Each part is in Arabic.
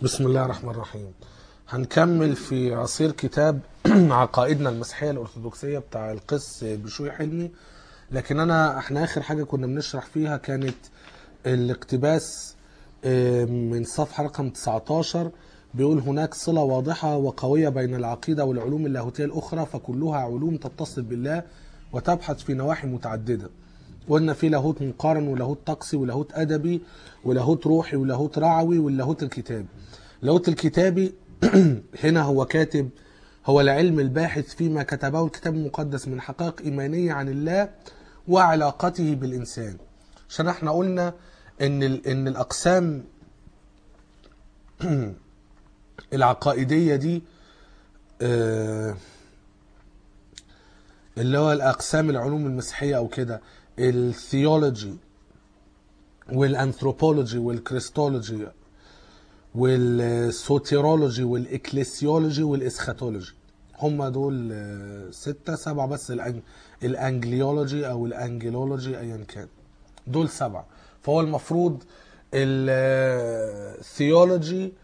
بسم الله الرحمن الرحيم. هنكمل في عصير كتاب عقائدنا المسيحية الأرثوذكسية بتاع القس بشوي حلمي. لكن احنا آخر حاجة كنا بنشرح فيها كانت الاقتباس من صفحة رقم 19. بيقول هناك صلة واضحة وقوية بين العقيدة والعلوم اللاهوتية الأخرى، فكلها علوم تتصل بالله وتبحث في نواحي متعددة. قلنا في لاهوت مقارن ولاهوت طقسي ولاهوت أدبي ولاهوت روحي ولاهوت رعوي واللاهوت الكتابي. اللاهوت الكتابي هنا هو كاتب، هو العلم الباحث فيما كتبه الكتاب المقدس من حقائق إيمانية عن الله وعلاقته بالإنسان. عشان احنا قلنا ان الأقسام العقائدية دي اللي هو الأقسام العلوم المسيحية أو كده، الثيولوجي والأنثروبولوجي والكريستولوجي والسوتيرولوجي والإكليسيولوجي والإسخاتولوجي، هم دول 6 7 بس. الأنجليولوجي أو الأنجلولوجي أيا كان دول 7. فهو المفروض الثيولوجي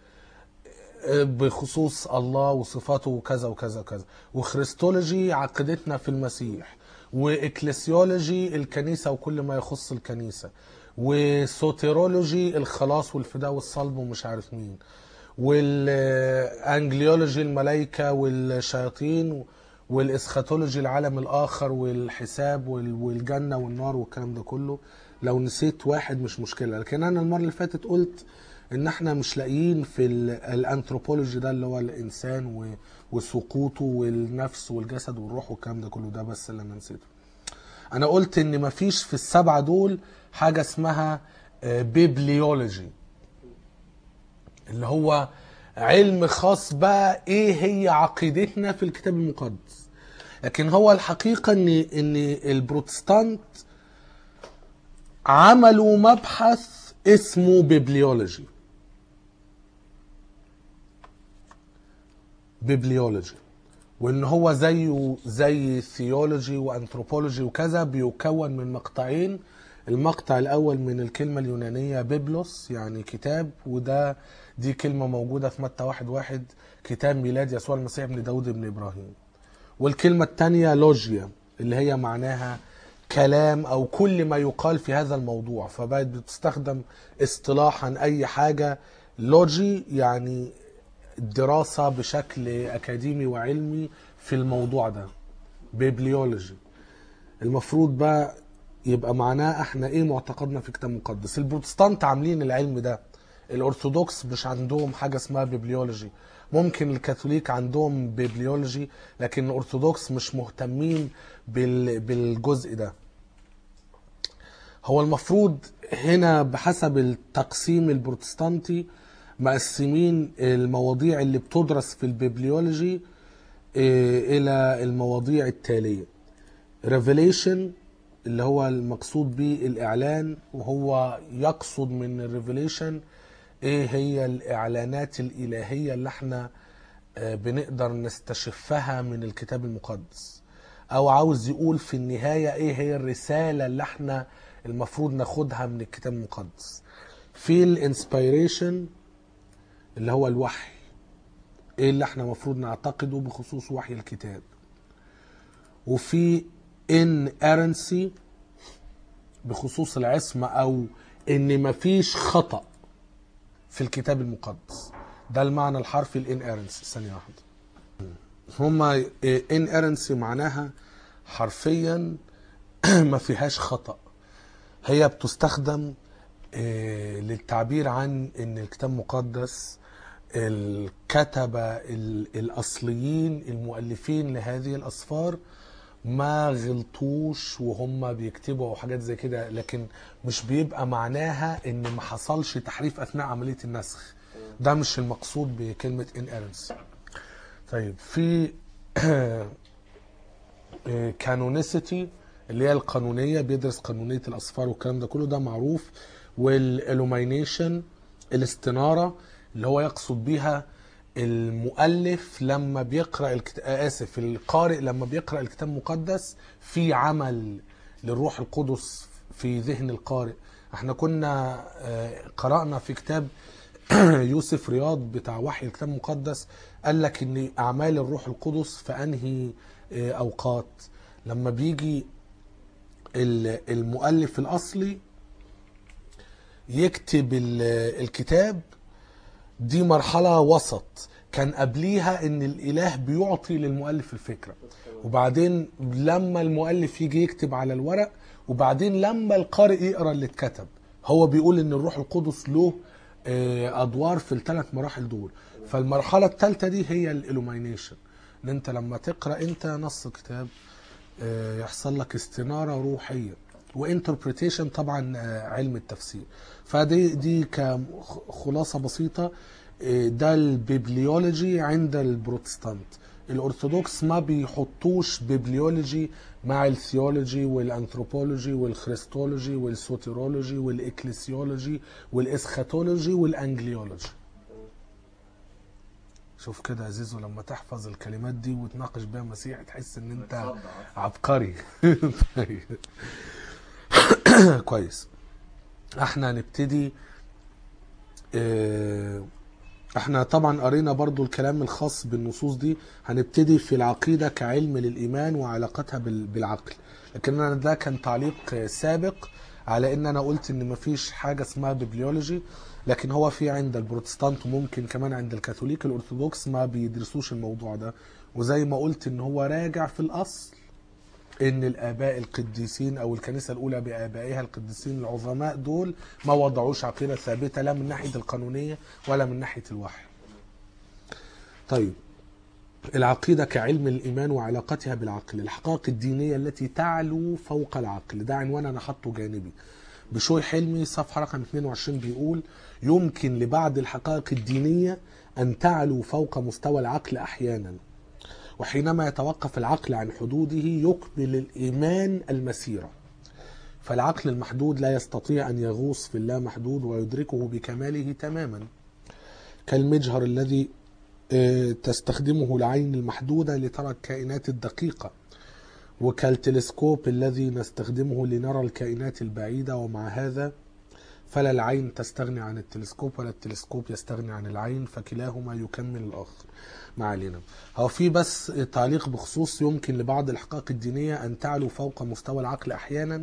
بخصوص الله وصفاته وكذا وكذا وكذا، وخريستولوجي عقيدتنا في المسيح، وإكليسيولوجي الكنيسة وكل ما يخص الكنيسة، وسوتيرولوجي الخلاص والفداء والصلب ومش عارف مين، والانجليولوجي الملائكة والشياطين، والاسخاتولوجي العالم الآخر والحساب والجنة والنار والكلام ده كله. لو نسيت واحد مش مشكلة، لكن أنا المرة اللي فاتت قلت إن احنا مش لاقيين في الانثروبولوجي ده اللي هو الإنسان وسقوطه والنفس والجسد والروح والكلام ده كله، ده بس اللي أنا نسيته. أنا قلت إن مفيش في ال7 دول حاجة اسمها بيبليولوجي، اللي هو علم خاص بقى ايه هي عقيدتنا في الكتاب المقدس. لكن هو الحقيقة ان البروتستانت عملوا مبحث اسمه بيبليولوجي. وان هو زيه زي ثيولوجي وانثروبولوجي وكذا، بيكون من مقطعين. المقطع الاول من الكلمة اليونانية بيبلوس يعني كتاب، دي كلمة موجودة في متى 1:1، كتاب ميلاد يسوع المسيح ابن داود ابن ابراهيم. والكلمة الثانية لوجيا اللي هي معناها كلام او كل ما يقال في هذا الموضوع، فبقت بتستخدم اصطلاحا اي حاجة لوجي يعني دراسة بشكل أكاديمي وعلمي في الموضوع ده، بيبليولوجي. المفروض بقى يبقى معناه احنا ايه معتقدنا في الكتاب المقدس. البروتستانت عاملين العلم ده، الأرثوذكس مش عندهم حاجة اسمها بيبليولوجي. ممكن الكاثوليك عندهم بيبليولوجي، لكن الأرثوذكس مش مهتمين بالجزء ده. هو المفروض هنا بحسب التقسيم البروتستانتي مقسمين المواضيع اللي بتدرس في البيبليولوجي إلى المواضيع التالية: Revelation اللي هو المقصود به الإعلان، وهو يقصد من الريفيليشن إيه هي الإعلانات الإلهية اللي احنا بنقدر نستشفها من الكتاب المقدس، أو عاوز يقول في النهاية إيه هي الرسالة اللي احنا المفروض ناخدها من الكتاب المقدس. في الانسبيريشن اللي هو الوحي، ايه اللي احنا مفروض نعتقده بخصوص وحي الكتاب. وفي inerrancy بخصوص العصمة، او ان مفيش خطأ في الكتاب المقدس. ده المعنى الحرفي inerrancy. ثانية واحدة. هما inerrancy معناها حرفيا ما فيهاش خطأ. هي بتستخدم للتعبير عن ان الكتاب المقدس الكتبة الأصليين المؤلفين لهذه الأسفار ما غلطوش وهم بيكتبوا حاجات زي كده، لكن مش بيبقى معناها ان ما حصلش تحريف أثناء عملية النسخ. ده مش المقصود بكلمة inerrancy. طيب في كانونيسيتي اللي هي القانونية، بيدرس قانونية الأسفار والكلام ده كله، ده معروف. والإلومينيشن الاستنارة اللي هو يقصد بيها المؤلف لما بيقرأ القارئ لما بيقرأ الكتاب المقدس في عمل للروح القدس في ذهن القارئ. احنا كنا قرأنا في كتاب يوسف رياض بتاع وحي الكتاب المقدس قال لك ان اعمال الروح القدس في انهي اوقات. لما بيجي المؤلف الاصلي يكتب الكتاب، دي مرحلة وسط، كان قبليها ان الاله بيعطي للمؤلف الفكرة، وبعدين لما المؤلف يجي يكتب على الورق، وبعدين لما القارئ يقرأ اللي اتكتب. هو بيقول ان الروح القدس له ادوار في الثلاث مراحل دول. فالمرحلة الثالثة دي هي الالومينيشن، ان انت لما تقرأ انت نص كتاب يحصل لك استنارة روحية، وانتربريتيشن طبعا علم التفسير. فدي كخلاصة بسيطة ده البيبليولوجي عند البروتستانت. الارثوذكس ما بيحطوش بيبليولوجي مع الثيولوجي والانثروبولوجي والخريستولوجي والسوتيرولوجي والاكليسيولوجي والاسخاتولوجي والانجليولوجي. شوف كده يا زيزو، لما تحفظ الكلمات دي وتناقش بيها مسيح تحس ان انت عبقري. طيب. كويس. احنا هنبتدي احنا طبعا قرينا برضو الكلام الخاص بالنصوص دي. هنبتدي في العقيدة كعلم للإيمان وعلاقتها بالعقل، لكن انا ده كان تعليق سابق على ان انا قلت ان مفيش حاجة اسمها بيبليولوجي، لكن هو في عند البروتستانت وممكن كمان عند الكاثوليك. الارثوذكس ما بيدرسوش الموضوع ده، وزي ما قلت ان هو راجع في الاصل ان الاباء القديسين او الكنيسه الاولى بابائها القديسين العظماء دول ما وضعوش عقيده ثابته لا من ناحيه القانونيه ولا من ناحيه الوحي. طيب، العقيده كعلم الايمان وعلاقتها بالعقل، الحقائق الدينيه التي تعلو فوق العقل. ده عنوان انا حاطه جانبي. بشوي حلمي صفحه رقم 22 بيقول: يمكن لبعض الحقائق الدينيه ان تعلو فوق مستوى العقل احيانا، وحينما يتوقف العقل عن حدوده يقبل الإيمان المسيرة. فالعقل المحدود لا يستطيع أن يغوص في اللامحدود ويدركه بكماله تماما، كالمجهر الذي تستخدمه العين المحدودة لترى الكائنات الدقيقة، وكالتلسكوب الذي نستخدمه لنرى الكائنات البعيدة. ومع هذا فلا العين تستغني عن التلسكوب ولا التلسكوب يستغني عن العين، فكلاهما يكمل الآخر. ما علينا. هو في بس تعليق بخصوص يمكن لبعض الحقائق الدينية أن تعلو فوق مستوى العقل أحيانا.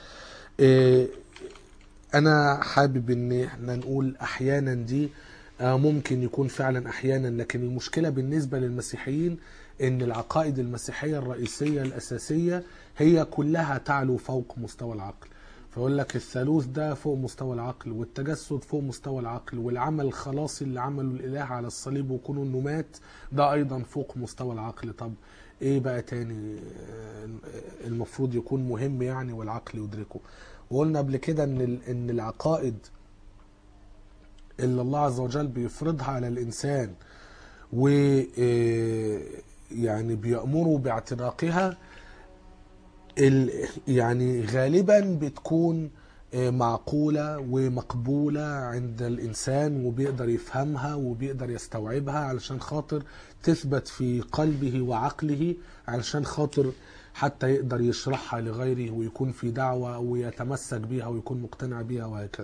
أنا حابب أن احنا نقول أحيانا دي ممكن يكون فعلا أحيانا، لكن المشكلة بالنسبة للمسيحيين أن العقائد المسيحية الرئيسية الأساسية هي كلها تعلو فوق مستوى العقل. فيقول لك الثالوث ده فوق مستوى العقل، والتجسد فوق مستوى العقل، والعمل الخلاصي اللي عمله الإله على الصليب وكونه انه مات ده ايضا فوق مستوى العقل. طب ايه بقى تاني المفروض يكون مهم يعني والعقل يدركه؟ وقلنا قبل كده ان العقائد اللي الله عز وجل بيفرضها على الانسان و يعني بيأمره باعتناقها يعني غالبا بتكون معقولة ومقبولة عند الإنسان، وبيقدر يفهمها وبيقدر يستوعبها علشان خاطر تثبت في قلبه وعقله، علشان خاطر حتى يقدر يشرحها لغيره ويكون في دعوة ويتمسك بيها ويكون مقتنع بيها وهكذا.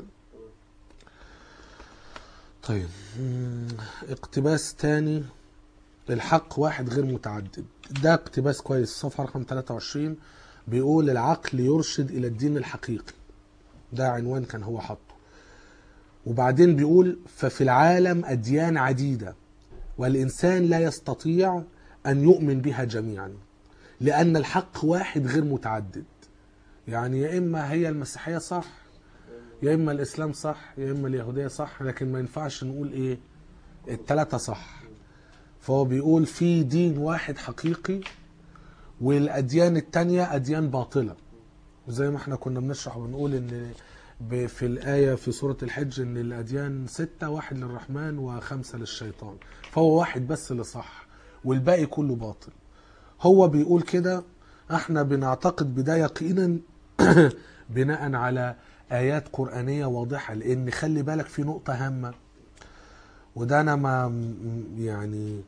طيب، اقتباس تاني: الحق واحد غير متعدد. ده اقتباس كويس، صفحة رقم 23 بيقول: العقل يرشد إلى الدين الحقيقي. ده عنوان كان هو حطه. وبعدين بيقول: ففي العالم أديان عديدة والإنسان لا يستطيع أن يؤمن بها جميعا، لأن الحق واحد غير متعدد. يعني يا إما هي المسيحية صح، يا إما الإسلام صح، يا إما اليهودية صح، لكن ما ينفعش نقول إيه التلاتة صح. فهو بيقول في دين واحد حقيقي، والأديان التانية أديان باطلة. وزي ما احنا كنا بنشرح ونقول ان في الآية في سورة الحج ان الأديان 6، 1 للرحمن و5 للشيطان. فهو واحد بس اللي صح والباقي كله باطل. هو بيقول كده، احنا بنعتقد بده يقينا بناء على آيات قرآنية واضحة. لأن خلي بالك في نقطة هامة، وده أنا ما يعني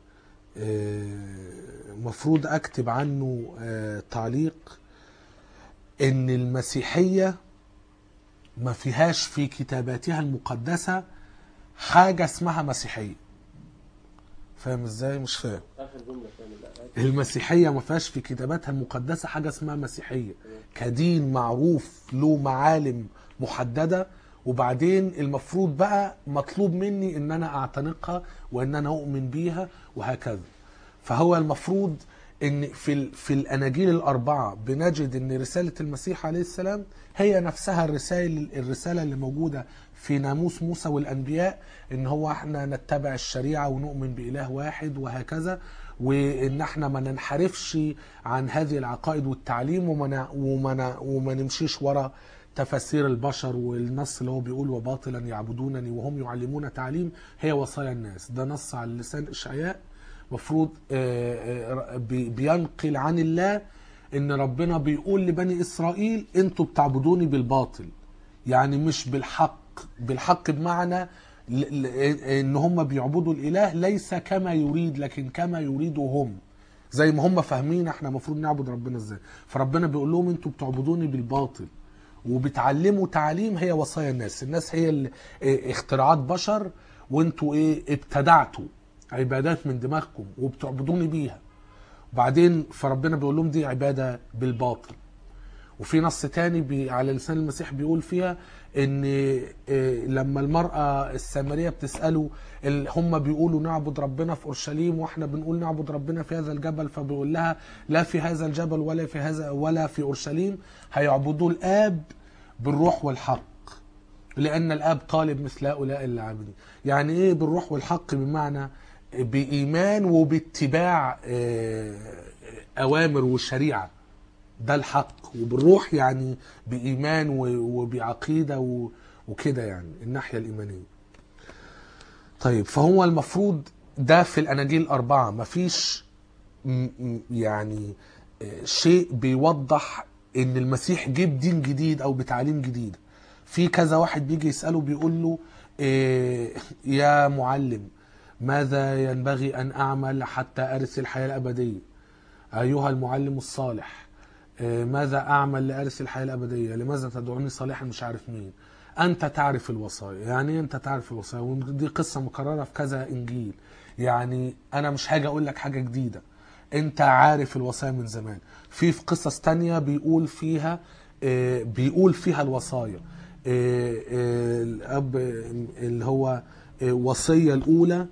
مفروض أكتب عنه تعليق: ان المسيحية ما فيهاش في كتاباتها المقدسة حاجة اسمها مسيحية. فاهم ازاي؟ مش فاهم. اخر جمله كامله الآيات. المسيحية ما فيهاش في كتاباتها المقدسة حاجة اسمها مسيحية كدين معروف له معالم محددة، وبعدين المفروض بقى مطلوب مني ان انا اعتنقها وان انا اؤمن بيها وهكذا. فهو المفروض ان في الاناجيل الاربعه بنجد ان رساله المسيح عليه السلام هي نفسها الرساله اللي موجوده في ناموس موسى والانبياء، ان هو احنا نتبع الشريعه ونؤمن باله واحد وهكذا، وان احنا ما ننحرفش عن هذه العقائد والتعليم وما نمشيش ورا تفاسير البشر، والنص اللي هو بيقول وباطلا يعبدونني وهم يعلمون تعليم هي وصايا الناس. ده نص على لسان اشعياء مفروض بينقل عن الله ان ربنا بيقول لبني اسرائيل انتوا بتعبدوني بالباطل، يعني مش بالحق بمعنى ان هم بيعبدوا الاله ليس كما يريد لكن كما يريدوا هم، زي ما هم فاهمين احنا المفروض نعبد ربنا ازاي. فربنا بيقول لهم انتوا بتعبدوني بالباطل وبتعلموا تعليم هي وصايا الناس هي اللي اختراعات بشر، وانتوا ابتدعتوا عبادات من دماغكم وبتعبدوني بيها. بعدين فربنا بيقول لهم دي عبادة بالباطل. وفي نص تاني على لسان المسيح بيقول فيها ان لما المرأة السامرية بتسأله هم بيقولوا نعبد ربنا في اورشليم واحنا بنقول نعبد ربنا في هذا الجبل، فبيقول لها لا في هذا الجبل ولا في اورشليم هيعبدوا الاب بالروح والحق لان الاب طالب مثل هؤلاء العابدين. يعني ايه بالروح والحق؟ بمعنى بإيمان وباتباع أوامر وشريعة، ده الحق. وبالروح يعني بإيمان وبعقيدة وكده، يعني الناحية الإيمانية. طيب فهو المفروض ده في الأناجيل الأربعة مفيش يعني شيء بيوضح إن المسيح جيب دين جديد أو بتعليم جديد. في كذا واحد بيجي يسأله بيقول له يا معلم ماذا ينبغي أن أعمل حتى أرث الحياة الأبدية؟ أيها المعلم الصالح ماذا أعمل لأرث الحياة الأبدية؟ لماذا تدعوني صالحا مش عارف مين؟ أنت تعرف الوصايا. يعني أنت تعرف الوصايا، ودي قصة مكررة في كذا إنجيل. يعني أنا مش هاجي أقول لك حاجة جديدة، أنت عارف الوصايا من زمان. في قصص تانية بيقول فيها الوصايا. الأب اللي هو وصية الأولى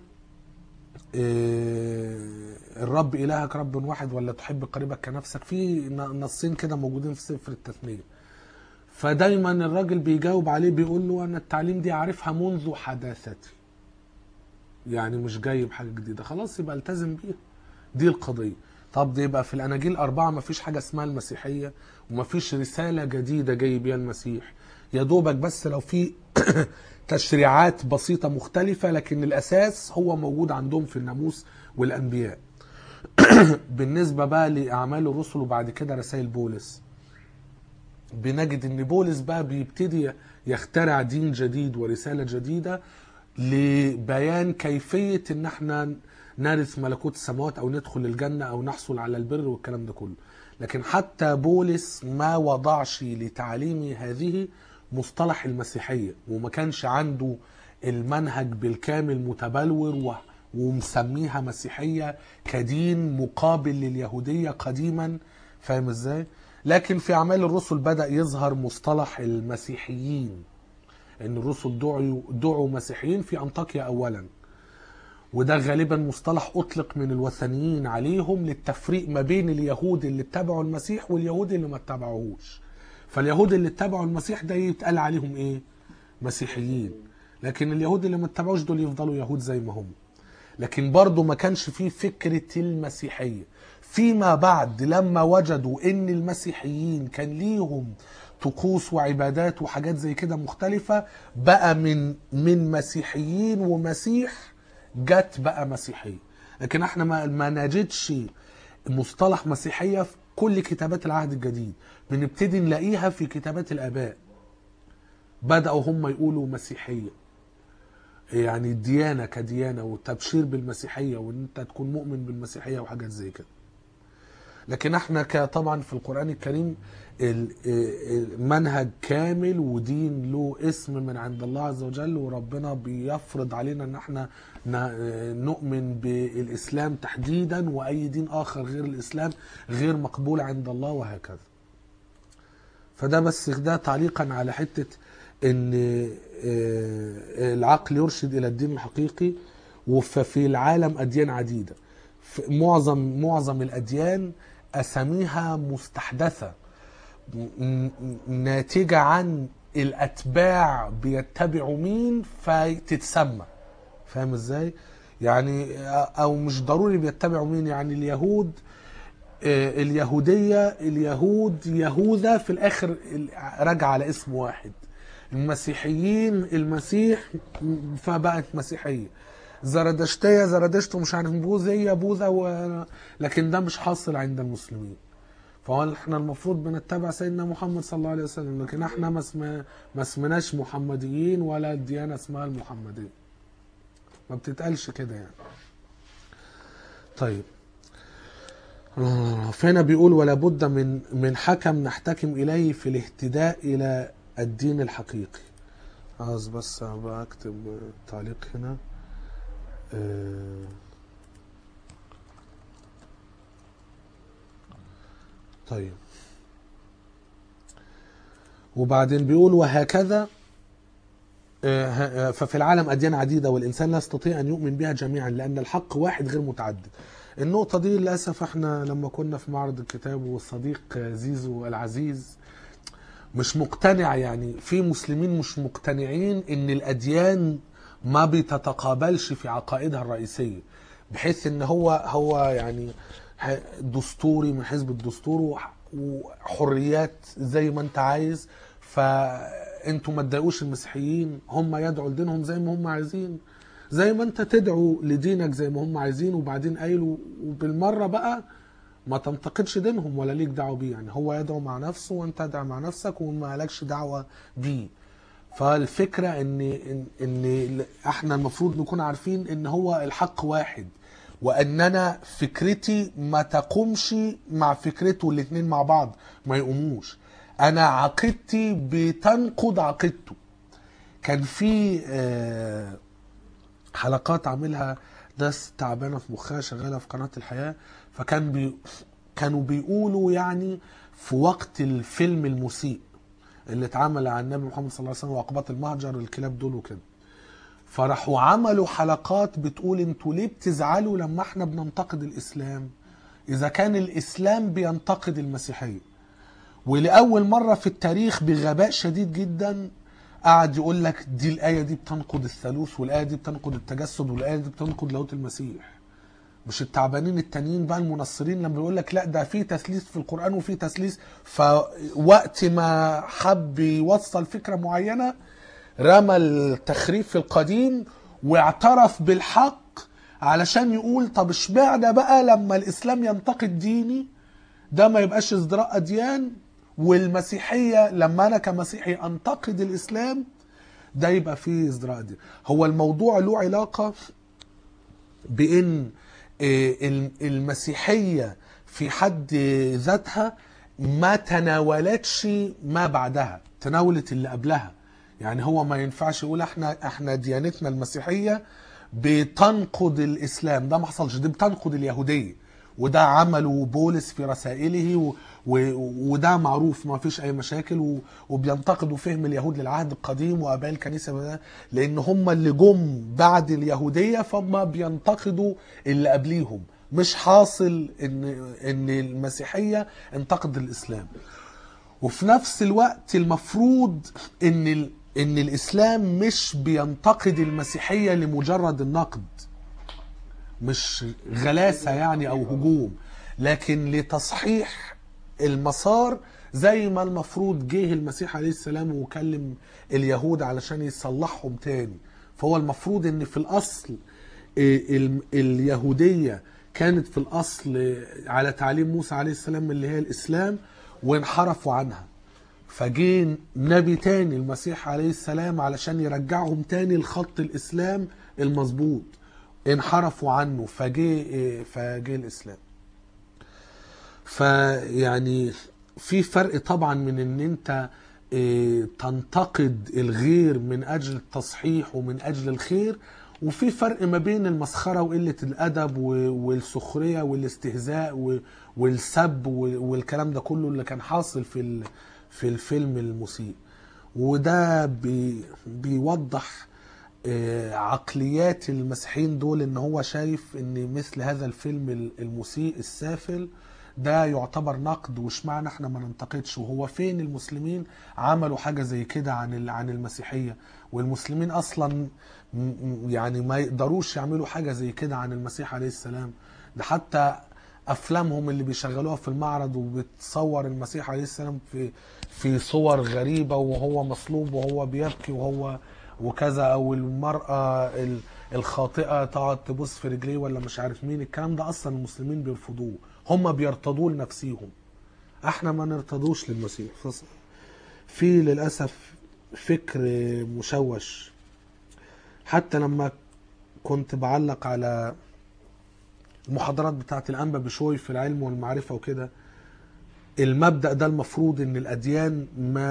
الرب إلهك رب واحد ولا تحب قريبك كنفسك. في نصين كده موجودين في سفر التثنية. فدايما الراجل بيجاوب عليه بيقول له أنا التعليم دي عارفها منذ حداثتي، يعني مش جايب حاجة جديدة، خلاص يبقى التزم بيها، دي القضية. طب دي يبقى في الأناجيل الأربعة مفيش حاجة اسمها المسيحية ومفيش رسالة جديدة جاي بيها المسيح، يا دوبك بس لو في تشريعات بسيطة مختلفة، لكن الأساس هو موجود عندهم في الناموس والأنبياء. بالنسبة بقى لأعمال الرسل وبعد كده رسائل بولس، بنجد ان بولس بقى بيبتدي يخترع دين جديد ورسالة جديدة لبيان كيفية ان احنا نرث ملكوت السماوات او ندخل الجنة او نحصل على البر والكلام ده كله. لكن حتى بولس ما وضعش لتعليم هذه مصطلح المسيحية، وما كانش عنده المنهج بالكامل متبلور ومسميها مسيحية كدين مقابل لليهودية قديما. فاهم ازاي؟ لكن في أعمال الرسل بدأ يظهر مصطلح المسيحيين، ان الرسل دعوا مسيحيين في أنطاكيا أولا، وده غالبا مصطلح أطلق من الوثنيين عليهم للتفريق ما بين اليهود اللي اتبعوا المسيح واليهود اللي ما اتبعوهوش. فاليهود اللي اتبعوا المسيح ده يتقال عليهم ايه؟ مسيحيين. لكن اليهود اللي ما اتبعوش دول يفضلوا يهود زي ما هم. لكن برضو ما كانش فيه فكرة المسيحية. فيما بعد لما وجدوا ان المسيحيين كان ليهم طقوس وعبادات وحاجات زي كده مختلفة، بقى من مسيحيين ومسيح جت بقى مسيحية. لكن احنا ما نجدش مصطلح مسيحية في كل كتابات العهد الجديد، بنبتدي نلاقيها في كتابات الآباء. بدأوا هم يقولوا مسيحية، يعني الديانة كديانة والتبشير بالمسيحية وان انت تكون مؤمن بالمسيحية وحاجات زي كده. لكن احنا طبعا في القرآن الكريم منهج كامل ودين له اسم من عند الله عز وجل، وربنا بيفرض علينا ان احنا نؤمن بالإسلام تحديدا، وأي دين آخر غير الإسلام غير مقبول عند الله، وهكذا. فده بس ده تعليقا على حتة ان العقل يرشد الى الدين الحقيقي. وفي العالم اديان عديدة، معظم الاديان اساميها مستحدثة ناتجة عن الاتباع بيتبعوا مين فتتسمى. فاهم ازاي؟ يعني او مش ضروري بيتبعوا مين، يعني اليهود اليهودية، اليهود يهوذا في الاخر راجع على اسم واحد. المسيحيين المسيح فبقت مسيحية. زرادشتية زرادشت، مش عارف بوذية بوذا لكن ده مش حاصل عند المسلمين. فهو احنا المفروض بنتبع سيدنا محمد صلى الله عليه وسلم، لكن احنا ما اسمناش محمديين ولا الديانة اسمها المحمدية، ما بتتقالش كده يعني. طيب فهنا بيقول ولا بد من حكم نحتكم إليه في الاهتداء إلى الدين الحقيقي. عاوز بس بكتب تعليق هنا. طيب وبعدين بيقول وهكذا ففي العالم أديان عديدة والإنسان لا يستطيع أن يؤمن بها جميعا لأن الحق واحد غير متعدد. النقطة دي للأسف احنا لما كنا في معرض الكتاب والصديق زيزو العزيز مش مقتنع، يعني في مسلمين مش مقتنعين ان الأديان ما بتتقابلش في عقائدها الرئيسية، بحيث ان هو يعني دستوري من حزب الدستور وحريات زي ما انت عايز، فانتوا ما تضايقوش المسيحيين، هم يدعوا لدينهم زي ما هم عايزين، زي ما انت تدعو لدينك زي ما هم عايزين. وبعدين قايلوا وبالمرة بقى ما تنتقدش دينهم ولا ليك دعوه بيه، يعني هو يدعو مع نفسه وانت ادعو مع نفسك وما لكش دعوه بيه. فالفكره ان احنا المفروض نكون عارفين ان هو الحق واحد، واننا فكرتي ما تقومش مع فكرته، الاثنين مع بعض ما يقوموش. انا عقيدتي بتنقض عقيدته. كان في حلقات عاملها ناس تعبانه في مخها شغاله في قناه الحياه، كانوا بيقولوا يعني في وقت الفيلم المسيء اللي اتعمل عن النبي محمد صلى الله عليه وسلم وعقبات المهجر والكلاب دول وكده، فراحوا عملوا حلقات بتقول انتوا ليه بتزعلوا لما احنا بننتقد الاسلام اذا كان الاسلام بينتقد المسيحيه. ولأول مرة في التاريخ بغباء شديد جدا قعد يقول لك دي الآية دي بتنقض الثالوث، والآية دي بتنقض التجسد، والآية دي بتنقض لاهوت المسيح. مش التعبانين التانيين بقى المنصرين لما بيقول لك لا ده في تثليث في القرآن وفي تثليث، فوقت ما حب يوصل فكرة معينة رمى التخريف القديم واعترف بالحق علشان يقول طب اشمعنى بقى لما الإسلام ينتقد ديني ده ما يبقاش ازدراء أديان، والمسيحية لما أنا كمسيحي أنتقد الإسلام ده يبقى فيه ازدراء أديان. هو الموضوع له علاقة بأن المسيحية في حد ذاتها ما تناولتش ما بعدها، تناولت اللي قبلها. يعني هو ما ينفعش يقول احنا ديانتنا المسيحية بتنقض الإسلام، ده ما حصلش، دي بتنقض اليهودية، وده عمله بولس في رسائله وده معروف ما فيش اي مشاكل، وبينتقدوا فهم اليهود للعهد القديم واباء الكنيسه لان هم اللي جم بعد اليهوديه، فهم بينتقدوا اللي قبليهم. مش حاصل ان المسيحيه انتقد الاسلام. وفي نفس الوقت المفروض ان الاسلام مش بينتقد المسيحيه لمجرد النقد، مش غلاسة يعني او هجوم، لكن لتصحيح المسار، زي ما المفروض جه المسيح عليه السلام وكلم اليهود علشان يصلحهم تاني. فهو المفروض ان في الاصل اليهودية كانت في الاصل على تعليم موسى عليه السلام اللي هي الاسلام، وانحرفوا عنها، فجه نبي تاني المسيح عليه السلام علشان يرجعهم تاني لخط الاسلام المظبوط، انحرفوا عنه فجه الاسلام. فيعني في فرق طبعا من ان انت تنتقد الغير من اجل التصحيح ومن اجل الخير، وفي فرق ما بين المسخرة وقلة الادب والسخرية والاستهزاء والسب والكلام ده كله اللي كان حاصل في الفيلم المسيء. وده بيوضح عقليات المسيحيين دول، ان هو شايف ان مثل هذا الفيلم المسيء السافل ده يعتبر نقد، وش معنى احنا ما ننتقدش؟ وهو فين المسلمين عملوا حاجة زي كده عن المسيحية؟ والمسلمين اصلا يعني ما يقدروش يعملوا حاجة زي كده عن المسيح عليه السلام. ده حتى افلامهم اللي بيشغلوها في المعرض وبتصور المسيح عليه السلام في صور غريبة، وهو مصلوب وهو بيبكي وهو وكذا، او المرأة الخاطئة تقعد تبص في رجليه ولا مش عارف مين. الكلام ده اصلا المسلمين بيرفضوه، هم بيرتضوه لنفسيهم، احنا ما نرتضوش للمسيح. في للأسف فكر مشوش. حتى لما كنت بعلق على المحاضرات بتاعت الأنبا بشوي في العلم والمعرفة وكده، المبدأ ده المفروض ان الأديان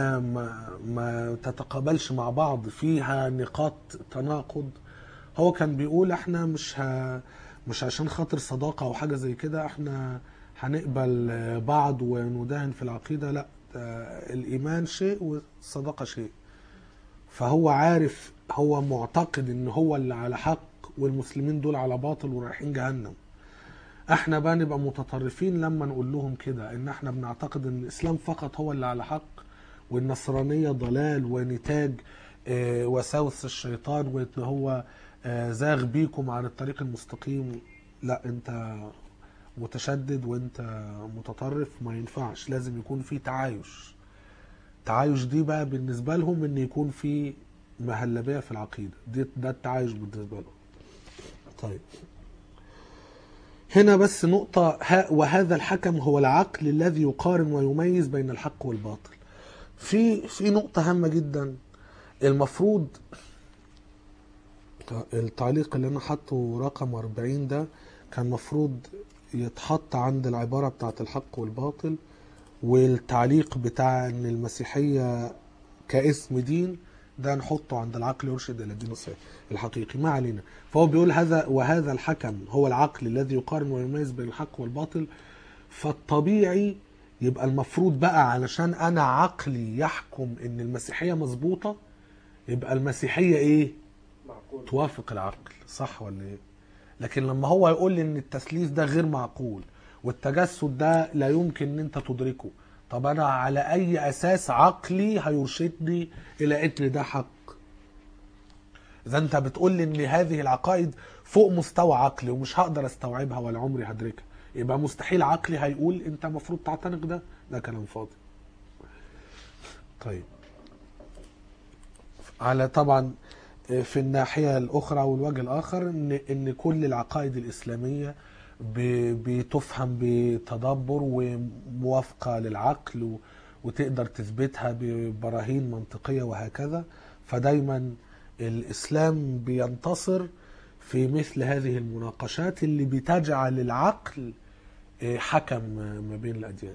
ما تتقابلش مع بعض، فيها نقاط تناقض. هو كان بيقول احنا مش عشان خاطر صداقة او حاجة زي كده احنا هنقبل بعض ونداهن في العقيدة، لا، الإيمان شيء والصداقة شيء. فهو عارف، هو معتقد ان هو اللي على حق والمسلمين دول على باطل ورايحين جهنم. احنا بقى نبقى متطرفين لما نقول لهم كده، ان احنا بنعتقد ان الاسلام فقط هو اللي على حق، والنصرانية ضلال ونتاج وساوس الشيطان، وان هو زاغ بيكم عن الطريق المستقيم. لا، انت متشدد وانت متطرف، ما ينفعش. لازم يكون في تعايش دي بقى بالنسبة لهم ان يكون في مهلبية في العقيدة ده التعايش بالنسبة لهم. طيب، هنا بس نقطة، وهذا الحكم هو العقل الذي يقارن ويميز بين الحق والباطل. في نقطة هامة جدا، المفروض التعليق اللي انا حاطه رقم 40 ده كان مفروض يتحط عند العبارة بتاعت الحق والباطل، والتعليق بتاع ان المسيحية كاسم دين ده نحطه عند العقل يرشد الى الدين الحقيقي. ما علينا. فهو بيقول وهذا الحكم هو العقل الذي يقارن ويميز بين الحق والباطل. فالطبيعي يبقى المفروض بقى، علشان انا عقلي يحكم ان المسيحية مظبوطة، يبقى المسيحية ايه؟ معقول. توافق العقل، صح ولا ايه؟ لكن لما هو يقول لي ان التثليث ده غير معقول والتجسد ده لا يمكن ان انت تدركه، طب انا على اي اساس عقلي هيرشدني الى ان ده حق؟ اذا انت بتقول لي ان هذه العقائد فوق مستوى عقلي ومش هقدر استوعبها ولا عمري هدركها، يبقى مستحيل عقلي هيقول انت المفروض تعتنق ده كلام فاضي. طيب، على طبعا في الناحية الأخرى والوجه الآخر إن كل العقائد الإسلامية بتفهم بتدبر وموافقة للعقل وتقدر تثبتها ببراهين منطقية وهكذا. فدايما الإسلام بينتصر في مثل هذه المناقشات اللي بتجعل العقل حكم ما بين الأديان.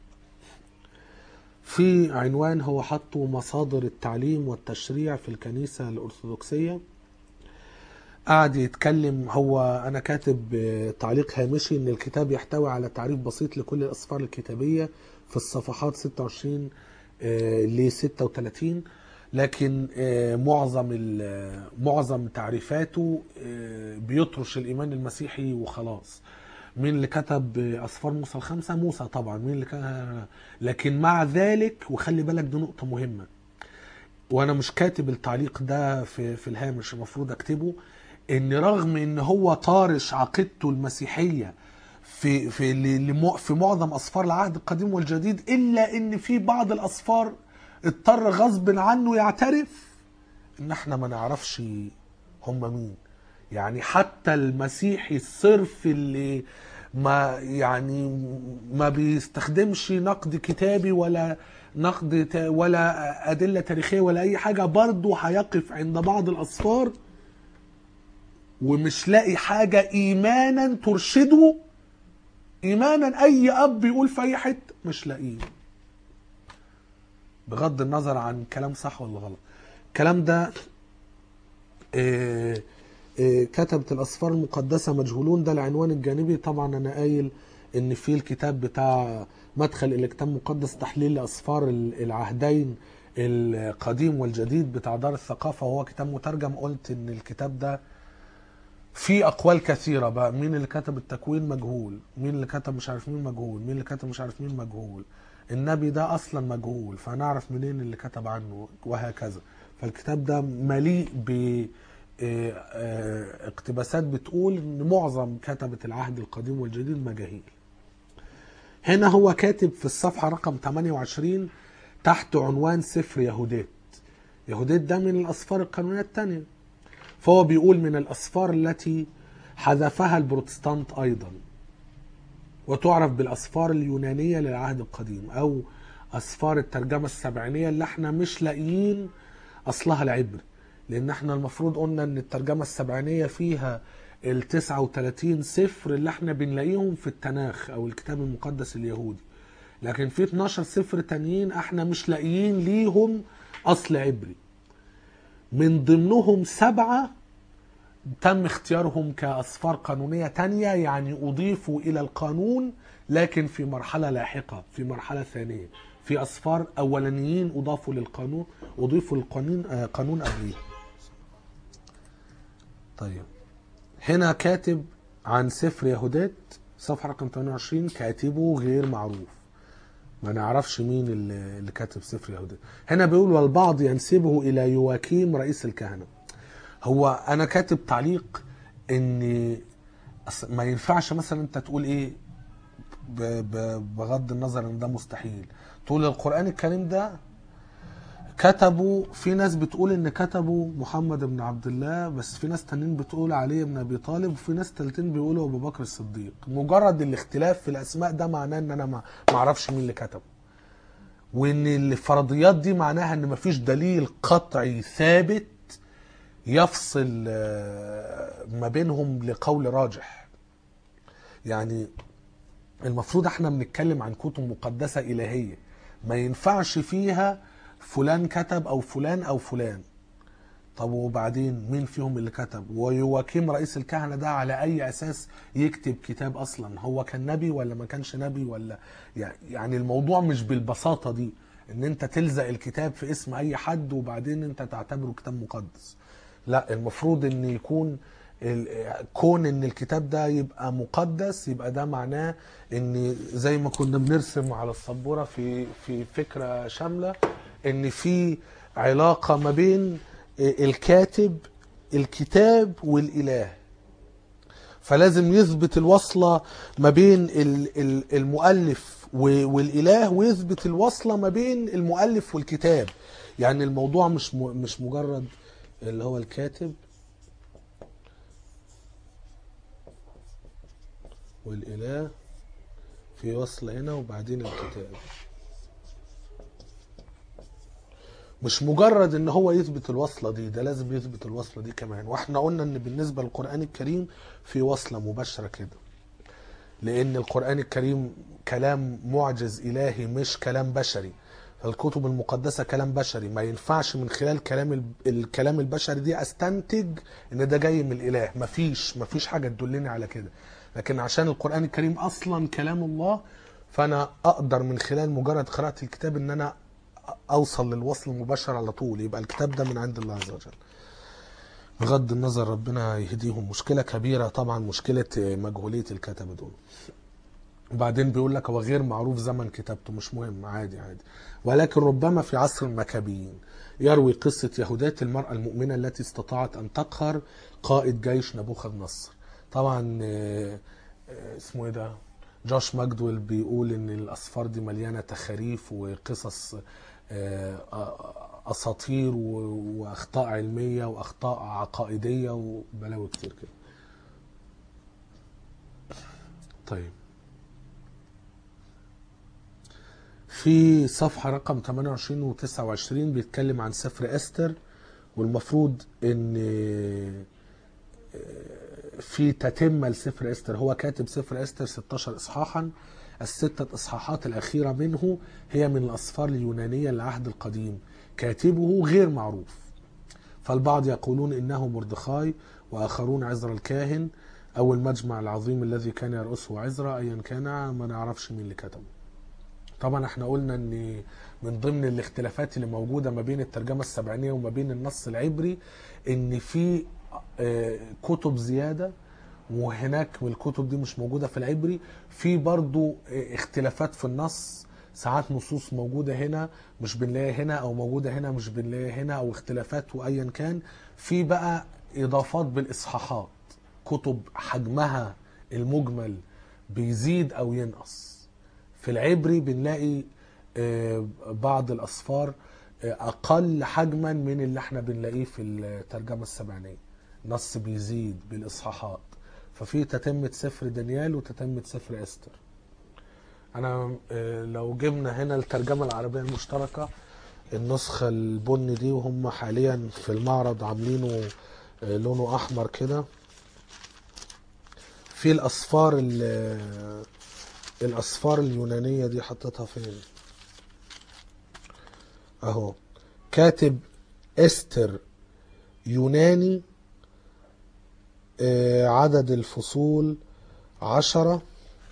في عنوان هو حطه مصادر التعليم والتشريع في الكنيسة الأرثوذكسية. قاعد يتكلم، هو أنا كاتب تعليق هامشي إن الكتاب يحتوي على تعريف بسيط لكل الأسفار الكتابية في الصفحات 26 ل 36، لكن معظم تعريفاته بيطرش الإيمان المسيحي وخلاص. مين اللي كتب أسفار موسى الخمسة؟ موسى طبعا. مين اللي كان؟ لكن مع ذلك، وخلي بالك دي نقطة مهمة، وانا مش كاتب التعليق ده في الهامش، المفروض اكتبه، ان رغم ان هو طارش عقيدته المسيحية في معظم أسفار العهد القديم والجديد، الا ان في بعض الأسفار اضطر غصب عنه يعترف ان احنا ما نعرفش هم مين. يعني حتى المسيحي الصرف اللي ما بيستخدمش نقد كتابي ولا نقد ولا أدلة تاريخية ولا أي حاجة، برضه هيقف عند بعض الأسفار ومش لاقي حاجة إيمانا ترشده ايمانا اي اب يقول في اي حته مش لاقيه، بغض النظر عن كلام صح ولا غلط. الكلام ده كتبة الأسفار المقدسة مجهولون، ده العنوان الجانبي. طبعا أنا قايل إن في الكتاب بتاع مدخل إلى كتاب مقدس تحليل لأسفار العهدين القديم والجديد بتاع دار الثقافة، وهو كتاب مترجم. قلت إن الكتاب ده في أقوال كثيرة بقى، مين اللي كتب التكوين مجهول، مين اللي كتب مش عارف مين مجهول، مين اللي كتب مش عارف مين مجهول، النبي ده أصلا مجهول فنعرف منين اللي كتب عنه، وهكذا. فالكتاب ده مليء ب اقتباسات بتقول ان معظم كتبة العهد القديم والجديد مجاهيل. هنا هو كاتب في الصفحة رقم 28 تحت عنوان سفر يهوديت. يهوديت ده من الأسفار القانونية الثانية، فهو بيقول من الأسفار التي حذفها البروتستانت أيضا، وتعرف بالأسفار اليونانية للعهد القديم، أو أسفار الترجمة السبعينية اللي احنا مش لاقيين أصلها العبري، لأن احنا المفروض قلنا أن الترجمة السبعينية فيها 39 سفر اللي احنا بنلاقيهم في التناخ أو الكتاب المقدس اليهودي، لكن في 12 سفر تانيين احنا مش لاقيين ليهم أصل عبري. من ضمنهم 7 تم اختيارهم كأسفار قانونية تانية، يعني أضيفوا إلى القانون لكن في مرحلة لاحقة، في مرحلة ثانية، في أسفار أولانيين أضافوا للقانون، أضيفوا للقانون قانون قبليه. طيب هنا كاتب عن سفر يهوديت صفحة رقم 28 كاتبه غير معروف، ما نعرفش مين اللي كاتب سفر يهوديت. هنا بيقول والبعض ينسبه إلى يواكيم رئيس الكهنة. هو انا كاتب تعليق ان ما ينفعش مثلا انت تقول ايه بغض النظر ان ده مستحيل، تقول القرآن الكريم ده كتبه، في ناس بتقول ان كتبه محمد بن عبد الله، بس في ناس تانيين بتقول علي بن ابي طالب، وفي ناس تالتين بيقولوا ابو بكر الصديق. مجرد الاختلاف في الاسماء ده معناه ان انا ما اعرفش مين اللي كتبه، وان الفرضيات دي معناها ان مفيش دليل قطعي ثابت يفصل ما بينهم لقول راجح. يعني المفروض احنا بنتكلم عن كتب مقدسة إلهية ما ينفعش فيها فلان كتب أو فلان أو فلان. طب وبعدين مين فيهم اللي كتب؟ ويواكيم رئيس الكهنة ده على أي أساس يكتب كتاب أصلا؟ هو كان نبي ولا ما كانش نبي؟ ولا يعني الموضوع مش بالبساطة دي ان انت تلزق الكتاب في اسم أي حد وبعدين انت تعتبره كتاب مقدس. لا، المفروض ان يكون كون ان الكتاب ده يبقى مقدس، يبقى ده معناه ان زي ما كنا بنرسم على السبورة في فكرة شاملة، ان في علاقة ما بين الكاتب الكتاب والإله، فلازم يثبت الوصلة ما بين المؤلف والإله، ويثبت الوصلة ما بين المؤلف والكتاب. يعني الموضوع مش مجرد اللي هو الكاتب والإله في وصل هنا وبعدين الكتاب، مش مجرد ان هو يثبت الوصلة دي، ده لازم يثبت الوصلة دي كمان. واحنا قلنا ان بالنسبة للقرآن الكريم في وصلة مباشرة كده، لان القرآن الكريم كلام معجز إلهي مش كلام بشري. الكتب المقدسة كلام بشري، ما ينفعش من خلال الكلام البشري دي استنتج ان ده جاي من الإله، مفيش حاجة تدلني على كده. لكن عشان القرآن الكريم اصلا كلام الله، فانا اقدر من خلال مجرد قراءة الكتاب ان انا اوصل للوصل المباشر على طول، يبقى الكتاب ده من عند الله عز وجل. بغض النظر ربنا يهديهم، مشكلة كبيرة طبعا مشكلة مجهولية الكتبة دول. وبعدين بيقول لك هو غير معروف زمن كتابته، مش مهم، عادي عادي. ولكن ربما في عصر المكابيين يروي قصة يهودات المرأة المؤمنة التي استطاعت أن تقهر قائد جيش نبوخذ نصر. طبعا اسمه ايه ده، جوش ماجدويل بيقول ان الاسفار دي مليانة تخاريف وقصص اساطير واخطاء علمية واخطاء عقائدية وبلاوي كتير كده. طيب في صفحة رقم 28 و 29 بيتكلم عن سفر أستر، والمفروض ان في تتمة لسفر استر. هو كاتب سفر استر 16 اصحاحا، الستة اصحاحات الاخيرة منه هي من الاسفار اليونانية للعهد القديم، كاتبه غير معروف. فالبعض يقولون انه مردخاي، واخرون عزرا الكاهن او المجمع العظيم الذي كان يرأسه عزرا. ايا كان ما نعرفش مين اللي كتبه. طبعا احنا قلنا ان من ضمن الاختلافات اللي موجودة ما بين الترجمة السبعينية وما بين النص العبري ان في كتب زيادة، وهناك الكتب دي مش موجودة في العبري. في برضو اختلافات في النص، ساعات نصوص موجودة هنا مش بنلاقيها هنا، او موجودة هنا مش بنلاقيها هنا، او اختلافات. وايا كان في بقى اضافات بالاصحاحات، كتب حجمها المجمل بيزيد او ينقص. في العبري بنلاقي بعض الأسفار أقل حجما من اللي احنا بنلاقيه في الترجمة السبعينية، نص بيزيد بالإصحاحات. ففي تتمة سفر دانيال وتتمة سفر استر. أنا لو جبنا هنا الترجمة العربية المشتركة، النسخة البني دي، وهم حاليا في المعرض عاملينه لونه أحمر كده، في الأسفار اليونانية دي حطيتها فين اهو. كاتب استر يوناني، عدد الفصول 10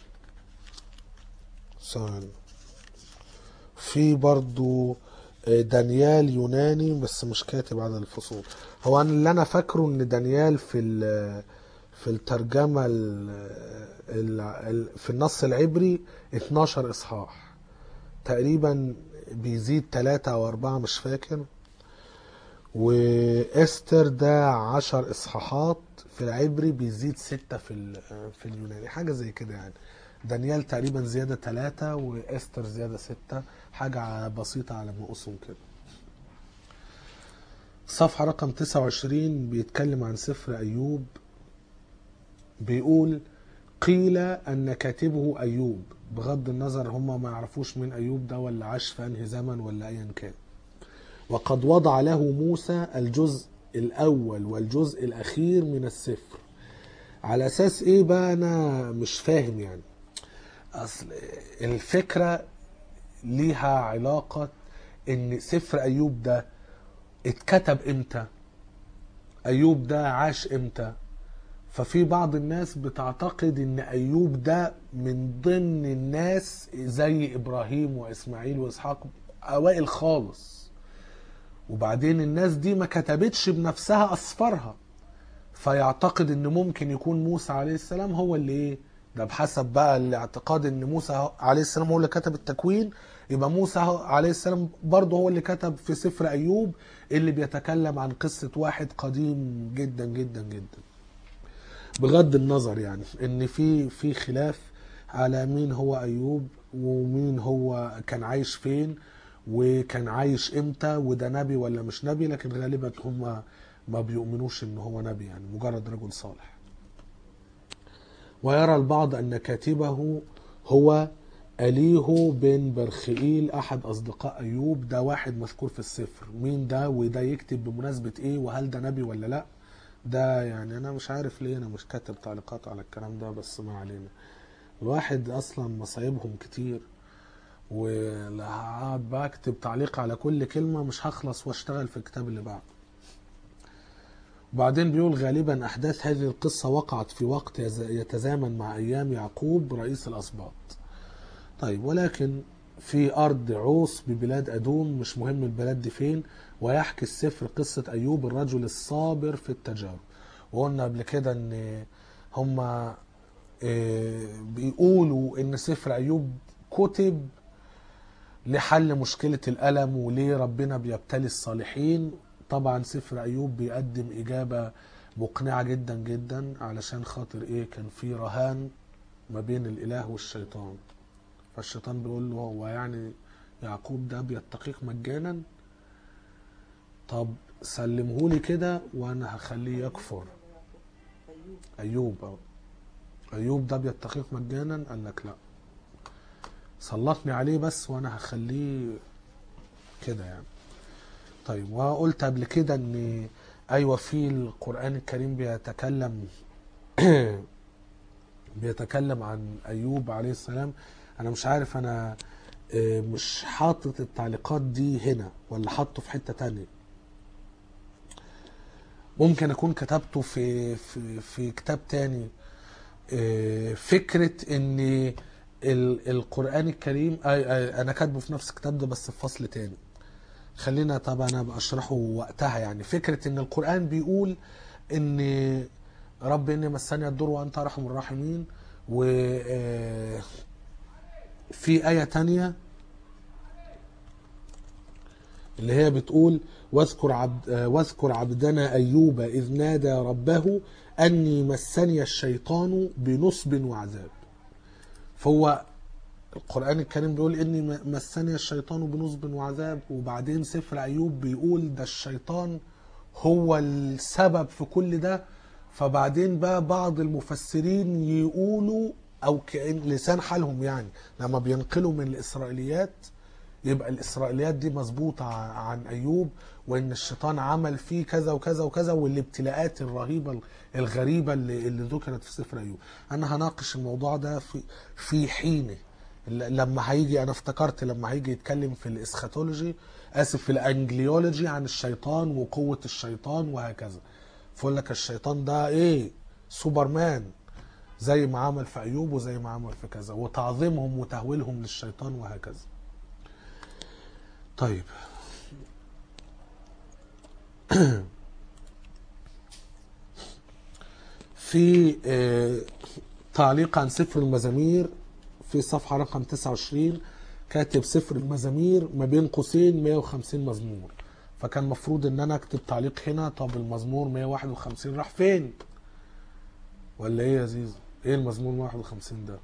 ثواني. في برضو دانيال يوناني بس مش كاتب عدد الفصول. هو اللي انا فاكره ان دانيال في الترجمة في النص العبري 12 اصحاح تقريبا، بيزيد 3 أو 4 مش فاكر. واستر ده 10 اصحاحات في العبري، بيزيد 6 في اليوناني، حاجة زي كده يعني. دانيال تقريبا زيادة 3 واستر زيادة 6، حاجة بسيطة على ما أقسم كده. صفحة رقم 29 بيتكلم عن سفر أيوب. بيقول قيل أن كاتبه أيوب، بغض النظر هم ما يعرفوش من أيوب ده ولا عاش في أنهي زمن ولا أيا كان. وقد وضع له موسى الجزء الأول والجزء الأخير من السفر. على أساس إيه بقى؟ أنا مش فاهم يعني. أصل الفكرة ليها علاقة إن سفر أيوب ده اتكتب إمتى، أيوب ده عاش إمتى. ففي بعض الناس بتعتقد إن أيوب ده من ضمن الناس زي إبراهيم وإسماعيل وإسحاق، أوائل خالص، وبعدين الناس دي ما كتبتش بنفسها أسفارها. فيعتقد ان ممكن يكون موسى عليه السلام هو اللي ايه ده، بحسب بقى الاعتقاد ان موسى عليه السلام هو اللي كتب التكوين، يبقى موسى عليه السلام برضه هو اللي كتب في سفر ايوب اللي بيتكلم عن قصة واحد قديم جدا جدا جدا. بغض النظر يعني ان في خلاف على مين هو ايوب، ومين هو كان عايش فين، وكان عايش امتى، وده نبي ولا مش نبي. لكن غالبا هم ما بيؤمنوش ان هو نبي، يعني مجرد رجل صالح. ويرى البعض ان كاتبه هو أليه بن برخئيل أحد أصدقاء أيوب. ده واحد مذكور في السفر، مين ده وده يكتب بمناسبة إيه، وهل ده نبي ولا لأ؟ ده يعني أنا مش عارف ليه أنا مش كاتب تعليقات على الكلام ده، بس ما علينا. الواحد أصلا مصايبهم كتير، ولو هقعد بقى أكتب تعليق على كل كلمة مش هخلص واشتغل في الكتاب اللي بعده. وبعدين بيقول غالبا أحداث هذه القصة وقعت في وقت يتزامن مع أيام يعقوب رئيس الأسباط. طيب، ولكن في أرض عوص ببلاد أدوم، مش مهم البلاد دي فين. ويحكي السفر قصة أيوب الرجل الصابر في التجارب. وقلنا قبل كده ان هما بيقولوا ان سفر أيوب كتب لحل مشكلة الألم، وليه ربنا بيبتلي الصالحين. طبعا سفر أيوب بيقدم إجابة مقنعة جدا جدا، علشان خاطر إيه؟ كان في رهان ما بين الإله والشيطان. فالشيطان بيقول له هو يعني يعقوب ده بيتقيك مجانا؟ طب سلمهولي كده وأنا هخليه يكفر. أيوب ده بيتقيك مجانا؟ قال لك لا، سلطني عليه بس وأنا هخليه كده يعني. طيب، وقلت قبل كده ان ايوه في القرآن الكريم بيتكلم بيتكلم عن أيوب عليه السلام. أنا مش عارف، أنا مش حاطط التعليقات دي هنا ولا حاطه في حتة تانية. ممكن أكون كتبته في كتاب تاني. فكرة ان القرآن الكريم انا كاتبه في نفس الكتاب ده بس في فصل تاني. خلينا طبعا انا اشرحه وقتها. يعني فكرة ان القرآن بيقول ان رب اني مسني الضر وانت ارحم الراحمين، وفي آية تانية اللي هي بتقول واذكر عبدنا أيوب إذ نادى ربه أني مسني الشيطان بنصب وعذاب. فهو القرآن الكريم بيقول إني مسني الشيطان بنصب وعذاب، وبعدين سفر أيوب بيقول ده الشيطان هو السبب في كل ده. فبعدين بقى بعض المفسرين يقولوا، أو كأن لسان حالهم يعني لما بينقلوا من الإسرائيليات، يبقى الإسرائيليات دي مظبوطة عن أيوب، وإن الشيطان عمل فيه كذا وكذا وكذا، والابتلاءات الرهيبة الغريبة اللي ذكرت في سفر أيوب. أنا هناقش الموضوع ده في حينه لما هيجي. أنا افتكرت لما هيجي يتكلم في الإسخاتولوجي، آسف، في الأنجليولوجي عن الشيطان وقوة الشيطان وهكذا. فقول لك الشيطان ده إيه؟ سوبرمان، زي ما عمل في أيوب وزي ما عمل في كذا، وتعظيمهم وتهويلهم للشيطان وهكذا. طيب في تعليق عن سفر المزامير في صفحة رقم 29، كاتب سفر المزامير ما بين قوسين 150 مزمور. فكان مفروض ان انا اكتب تعليق هنا. طب المزمور 151 راح فين؟ ولا ايه يا زيزو؟ ايه المزمور 151 ده؟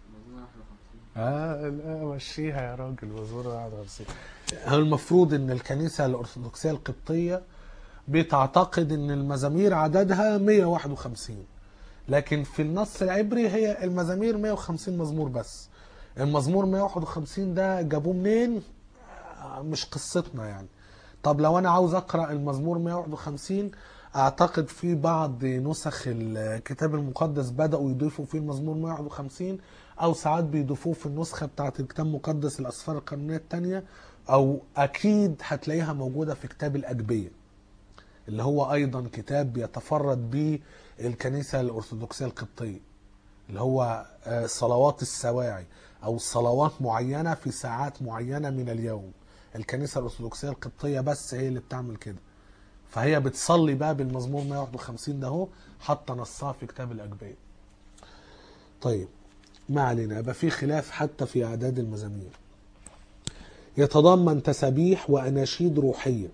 لا مشيها يا راجل. مزمور 51 هو المفروض ان الكنيسة الارثوذكسية القبطية بتعتقد ان المزامير عددها 151، لكن في النص العبري هي المزامير 150 مزمور بس. المزمور 151 ده جابوه منين؟ مش قصتنا يعني. طب لو انا عاوز اقرأ المزمور 151، اعتقد في بعض نسخ الكتاب المقدس بدأوا يضيفوا فيه المزمور 151، او ساعات بيضيفوه في النسخة بتاعة الكتاب المقدس الاسفار القانونية التانية، او اكيد هتلاقيها موجودة في كتاب الاجبية اللي هو ايضا كتاب بيتفرد به الكنيسة الارثوذكسية القبطية، اللي هو صلوات السواعي او صلوات معينة في ساعات معينة من اليوم. الكنيسة الارثوذكسية القبطية بس هي اللي بتعمل كده. فهي بتصلي بقى بالمزمور 151 ده اهو، حاطه نصها في كتاب الاجبية. طيب ما علينا، يبقى في خلاف حتى في اعداد المزامير. يتضمن تسابيح واناشيد روحية.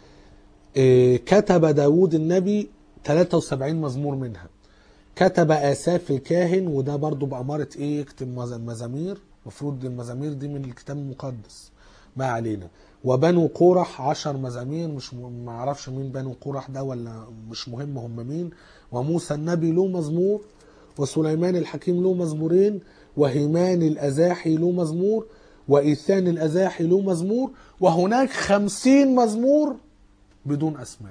كتب داود النبي 73 مزمور منها. كتب آساف الكاهن، وده برضو بأمارة ايه يكتب مزامير. مفروض المزامير دي من الكتاب المقدس، ما علينا. وبنو قورح 10 مزامير، مش ما اعرفش مين بنو قورح ده، ولا مش مهم هم مين. وموسى النبي له مزمور، وسليمان الحكيم له مزمورين، وهيمان الأزاحي له مزمور، وإيثان الأزاحي له مزمور، وهناك 50 مزمور بدون أسماء.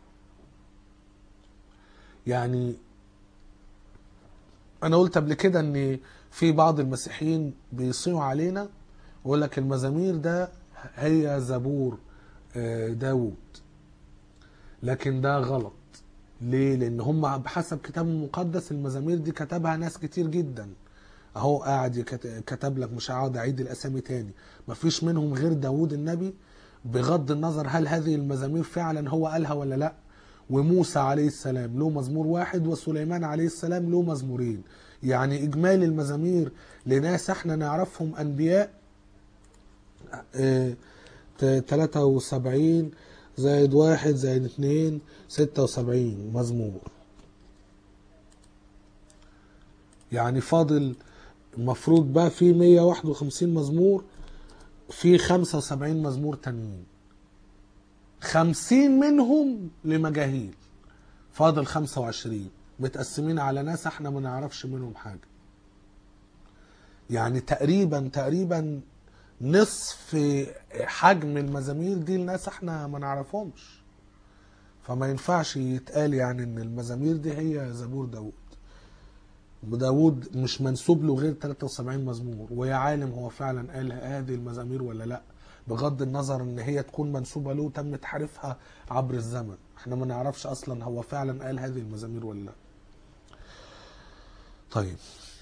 يعني أنا قلت قبل كده أن في بعض المسيحيين بيصيعوا علينا ويقول لك المزامير ده هي زبور داود، لكن ده غلط. ليه؟ لأن هم بحسب كتاب المقدس المزامير دي كتبها ناس كتير جدا. أهو قاعد كتب لك، مش هقعد أعيد الأسامي تاني، مفيش منهم غير داود النبي، بغض النظر هل هذه المزامير فعلا هو قالها ولا لأ. وموسى عليه السلام له مزمور واحد، وسليمان عليه السلام له مزمورين. يعني إجمالي المزامير لناس احنا نعرفهم أنبياء 73 زائد 1 زائد 2 76 مزمور. يعني فاضل المفروض بقى في 151 مزمور، في 75 مزمور تانيين، 50 منهم لمجاهيل، فاضل 25 متقسمين على ناس احنا ما نعرفش منهم حاجة. يعني تقريبا نصف حجم المزامير دي لناس احنا ما نعرفهمش. فما ينفعش يتقال يعني ان المزامير دي هي زبور داود. داود مش منسوب له غير 73 مزمور، ويا عالم هو فعلا قال هذه المزامير ولا لا، بغض النظر ان هي تكون منسوبة له تم تحريفها عبر الزمن. احنا ما نعرفش اصلا هو فعلا قال هذه المزامير ولا لا. طيب،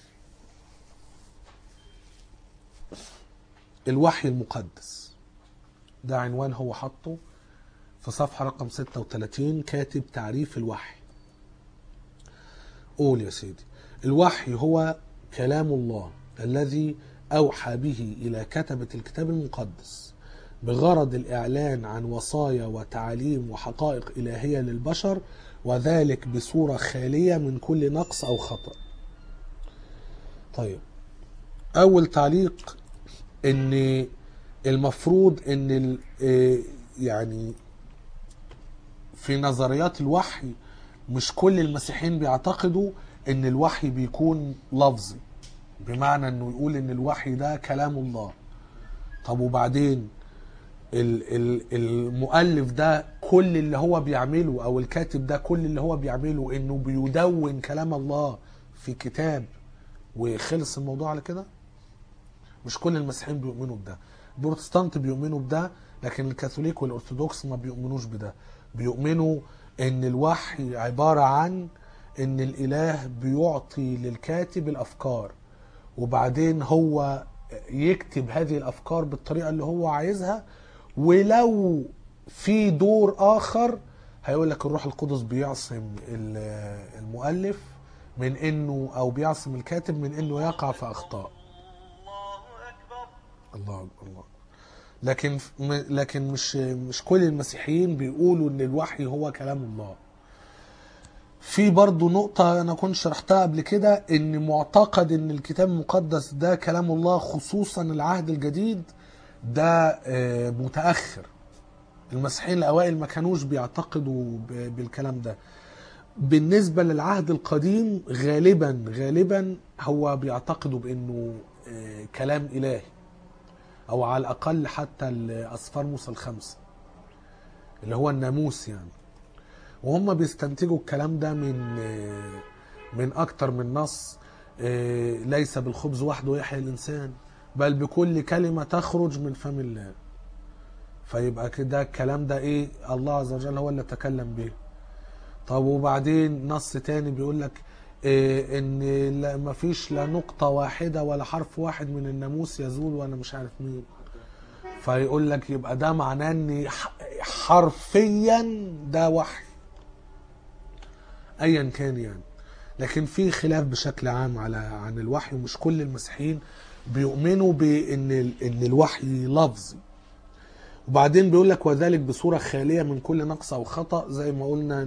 الوحي المقدس ده عنوان هو حطه في صفحة رقم 36، كاتب تعريف الوحي. قول يا سيدي: الوحي هو كلام الله الذي أوحى به إلى كتبة الكتاب المقدس بغرض الإعلان عن وصايا وتعاليم وحقائق إلهية للبشر، وذلك بصورة خالية من كل نقص أو خطأ. طيب، أول تعليق إن المفروض إن يعني في نظريات الوحي مش كل المسيحيين بيعتقدوا ان الوحي بيكون لفظي، بمعنى انه يقول ان الوحي ده كلام الله. طب وبعدين المؤلف ده كل اللي هو بيعمله، او الكاتب ده كل اللي هو بيعمله انه بيدون كلام الله في كتاب وخلص الموضوع على كده؟ مش كل المسيحيين بيؤمنوا بده. البروتستانت بيؤمنوا بده، لكن الكاثوليك والارثوذكس ما بيؤمنوش بده. بيؤمنوا ان الوحي عبارة عن ان الاله بيعطي للكاتب الافكار، وبعدين هو يكتب هذه الافكار بالطريقة اللي هو عايزها، ولو في دور اخر هيقول لك الروح القدس بيعصم المؤلف من انه، او بيعصم الكاتب من انه يقع في اخطاء. الله أكبر الله. لكن مش كل المسيحيين بيقولوا ان الوحي هو كلام الله. في برضو نقطة أنا كنت شرحتها قبل كده، إن معتقد إن الكتاب المقدس ده كلام الله خصوصا العهد الجديد ده متأخر. المسيحيين الأوائل ما كانوش بيعتقدوا بالكلام ده. بالنسبة للعهد القديم غالبا هو بيعتقدوا بإنه كلام إلهي، أو على الأقل حتى الأسفار موسى الخمسة اللي هو الناموس يعني. وهم بيستنتجوا الكلام ده من أكتر من نص. ليس بالخبز وحده يحيى الإنسان بل بكل كلمة تخرج من فم الله. فيبقى كده الكلام ده إيه؟ الله عز وجل هو اللي تكلم به. طب وبعدين نص تاني بيقول لك إن ما فيش لا نقطة واحدة ولا حرف واحد من الناموس يزول، وأنا مش عارف مين. فيقول لك يبقى ده معناه ان حرفيا ده وحي ايا كان يعني. لكن في خلاف بشكل عام عن الوحي، ومش كل المسيحيين بيؤمنوا بان الوحي لفظي. وبعدين بيقول لك وذلك بصوره خاليه من كل نقص او خطا، زي ما قلنا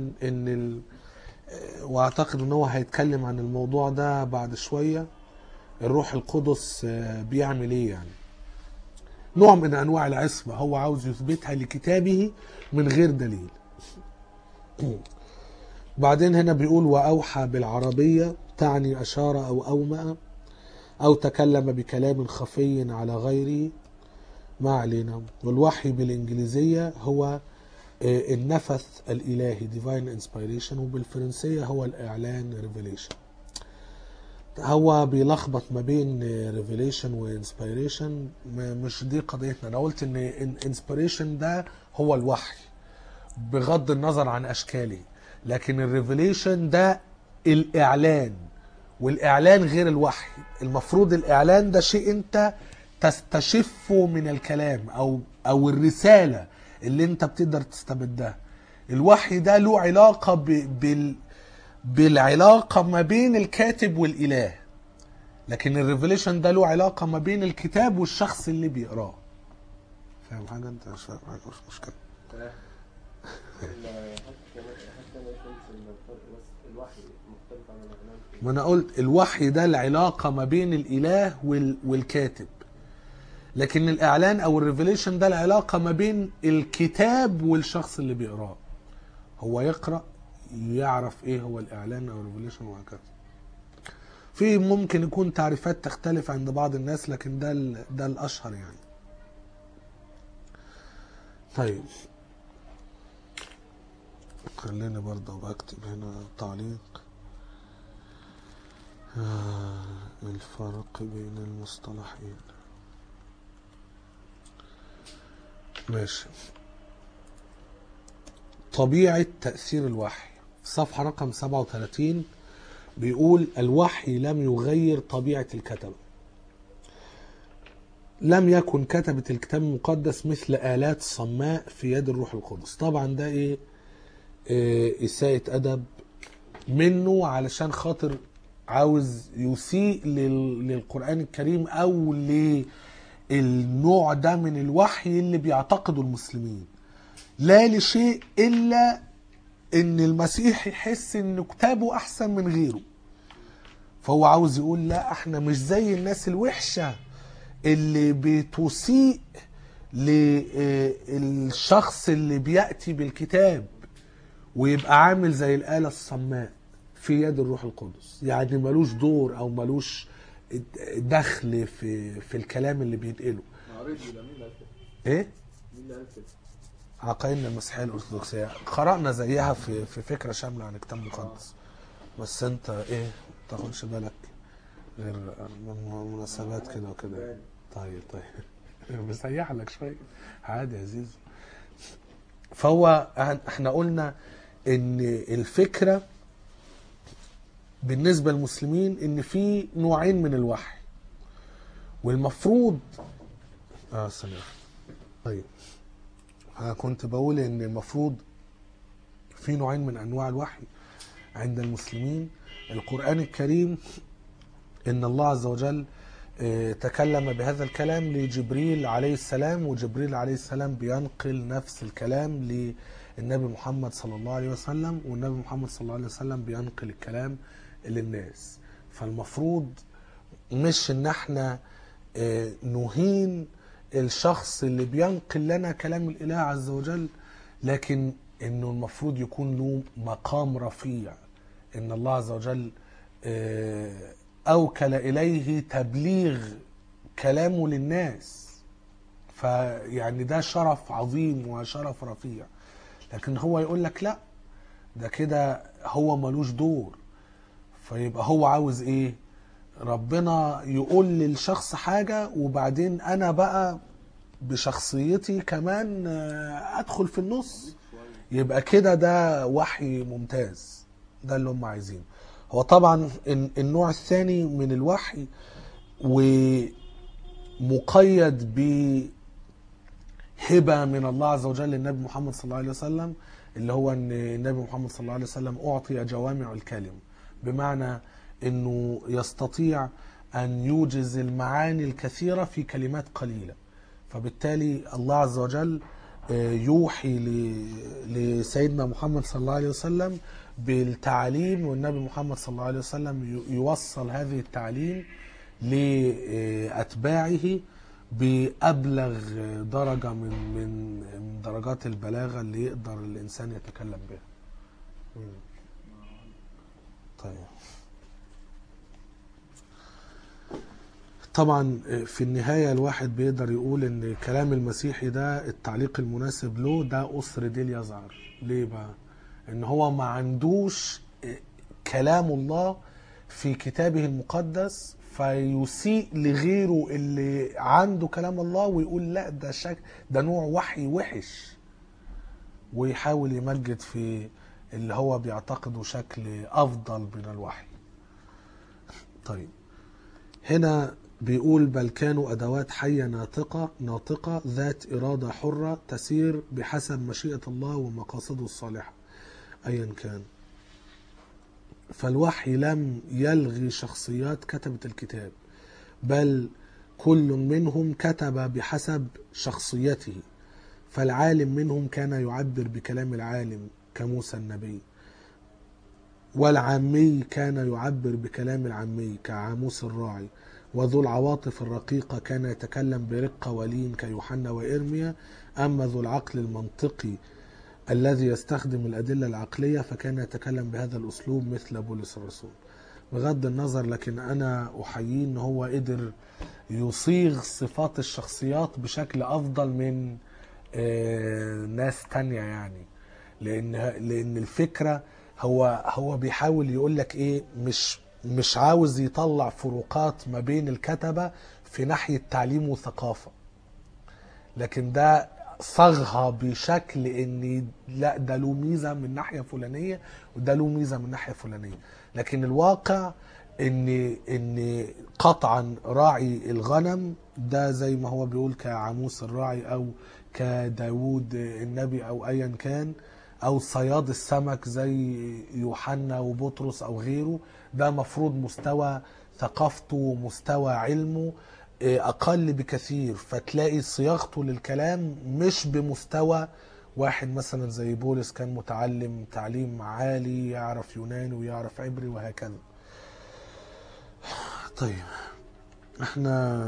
واعتقد ان هو هيتكلم عن الموضوع ده بعد شويه. الروح القدس بيعمل ايه يعني؟ نوع من انواع العصمه هو عاوز يثبتها لكتابه من غير دليل. بعدين هنا بيقول واوحى بالعربيه تعني اشار او اومأ او تكلم بكلام خفي على غيره، ما علينا. والوحي بالانجليزيه هو النفث الالهي divine inspiration، وبالفرنسيه هو الاعلان revelation. هو بيلخبط ما بين ريفيليشن وانسبيريشن، مش دي قضيتنا. انا قلت ان انسبيريشن ده هو الوحي بغض النظر عن اشكاله، لكن الريفيليشن ده الاعلان، والاعلان غير الوحي. المفروض الاعلان ده شيء انت تستشفه من الكلام او الرسالة اللي انت بتقدر تستبدها. الوحي ده له علاقة بالعلاقة ما بين الكاتب والإله، لكن الريفيليشن ده له علاقة ما بين الكتاب والشخص اللي بيقراه. فاهم حاجة انت؟ مش فاهم حاجة، مش مشكلة. ما انا قلت الوحي ده العلاقة ما بين الإله والكاتب، لكن الإعلان أو الريفيليشن ده العلاقة ما بين الكتاب والشخص اللي بيقراه. هو يقرأ يعرف ايه هو الاعلان او الريفيليشن وهكذا. في ممكن يكون تعريفات تختلف عند بعض الناس، لكن ده الاشهر يعني. طيب خليني برضه بكتب هنا تعليق. الفرق بين المصطلحين. ماشي. طبيعة تأثير الوحي في صفحة رقم 37 بيقول الوحي لم يغير طبيعة الكتبة. لم يكن كتبة الكتاب المقدس مثل آلات صماء في يد الروح القدس. طبعا ده إساءة أدب منه علشان خاطر عاوز يسيء للقرآن الكريم أو للنوع ده من الوحي اللي بيعتقده المسلمين، لا لشيء إلا إن المسيح يحس إن كتابه أحسن من غيره. فهو عاوز يقول لا، احنا مش زي الناس الوحشة اللي بتسيء للشخص اللي بيأتي بالكتاب ويبقى عامل زي الآلة الصماء في يد الروح القدس، يعني ملوش دور او ملوش دخل في الكلام اللي بينقله. ايه؟ عقائدنا المسيحية الأرثوذكسية قرأنا زيها في فكرة شاملة عن الكتاب المقدس، بس انت ايه تاخدش بالك غير مناسبات كده وكده. طيب بسيح لك شوية عادي يا زيزو. فهو احنا قلنا ان الفكرة بالنسبة للمسلمين ان في نوعين من الوحي، والمفروض سلام. طيب انا كنت بقول ان المفروض في نوعين من انواع الوحي عند المسلمين. القرآن الكريم ان الله عز وجل تكلم بهذا الكلام لجبريل عليه السلام، وجبريل عليه السلام بينقل نفس الكلام للنبي محمد صلى الله عليه وسلم، والنبي محمد صلى الله عليه وسلم بينقل الكلام للناس. فالمفروض مش ان احنا نهين الشخص اللي بينقل لنا كلام الإله عز وجل، لكن انه المفروض يكون له مقام رفيع، ان الله عز وجل أوكل إليه تبليغ كلامه للناس. فيعني ده شرف عظيم وشرف رفيع. لكن هو يقول لك لا، ده كده هو ملوش دور. فيبقى هو عاوز ايه؟ ربنا يقول للشخص حاجة وبعدين انا بقى بشخصيتي كمان ادخل في النص. يبقى كده ده وحي ممتاز، ده اللي هم عايزينه. هو طبعا النوع الثاني من الوحي ومقيد بهبة من الله عز وجل للنبي محمد صلى الله عليه وسلم، اللي هو ان النبي محمد صلى الله عليه وسلم أعطي جوامع الكلم، بمعنى انه يستطيع ان يوجز المعاني الكثيرة في كلمات قليلة. فبالتالي الله عز وجل يوحي لسيدنا محمد صلى الله عليه وسلم بالتعليم، والنبي محمد صلى الله عليه وسلم يوصل هذه التعليم لأتباعه بأبلغ درجة من درجات البلاغة اللي يقدر الإنسان يتكلم بها. طيب طبعا في النهاية الواحد بيقدر يقول ان كلام المسيحي ده التعليق المناسب له ده أسر ديل يزعر. ليه بقى؟ ان هو ما عندوش كلام الله في كتابه المقدس، فيسيء لغيره اللي عنده كلام الله ويقول لا ده نوع وحي وحش، ويحاول يمجد في اللي هو بيعتقده شكل أفضل من الوحي. طيب هنا بيقول بل كانوا أدوات حية ناطقة ذات إرادة حرة تسير بحسب مشيئة الله ومقاصده الصالحة أيا كان. فالوحي لم يلغي شخصيات كتبة الكتاب، بل كل منهم كتب بحسب شخصيته. فالعالم منهم كان يعبر بكلام العالم كموسى النبي، والعامي كان يعبر بكلام العامي كعاموس الراعي، وذو العواطف الرقيقة كان يتكلم برقة ولين كيوحنا وإرميا. أما ذو العقل المنطقي الذي يستخدم الأدلة العقلية فكان يتكلم بهذا الأسلوب مثل بولس الرسول. بغض النظر، لكن أنا أحييه إن هو قدر يصيغ صفات الشخصيات بشكل أفضل من ناس تانية، يعني لأن الفكرة هو بيحاول يقول لك إيه، مش عاوز يطلع فروقات ما بين الكتبة في ناحية تعليم وثقافة، لكن ده صاغها بشكل ان لا ده له ميزة من ناحية فلانية وده له ميزة من ناحية فلانية. لكن الواقع ان قطعا راعي الغنم ده زي ما هو بيقول كعاموس الراعي او كداود النبي او ايا كان، او صياد السمك زي يوحنا وبطرس او غيره، ده مفروض مستوى ثقافته ومستوى علمه اقل بكثير، فتلاقي صياغته للكلام مش بمستوى واحد مثلا زي بولس كان متعلم تعليم عالي يعرف يوناني ويعرف عبري وهكذا. طيب احنا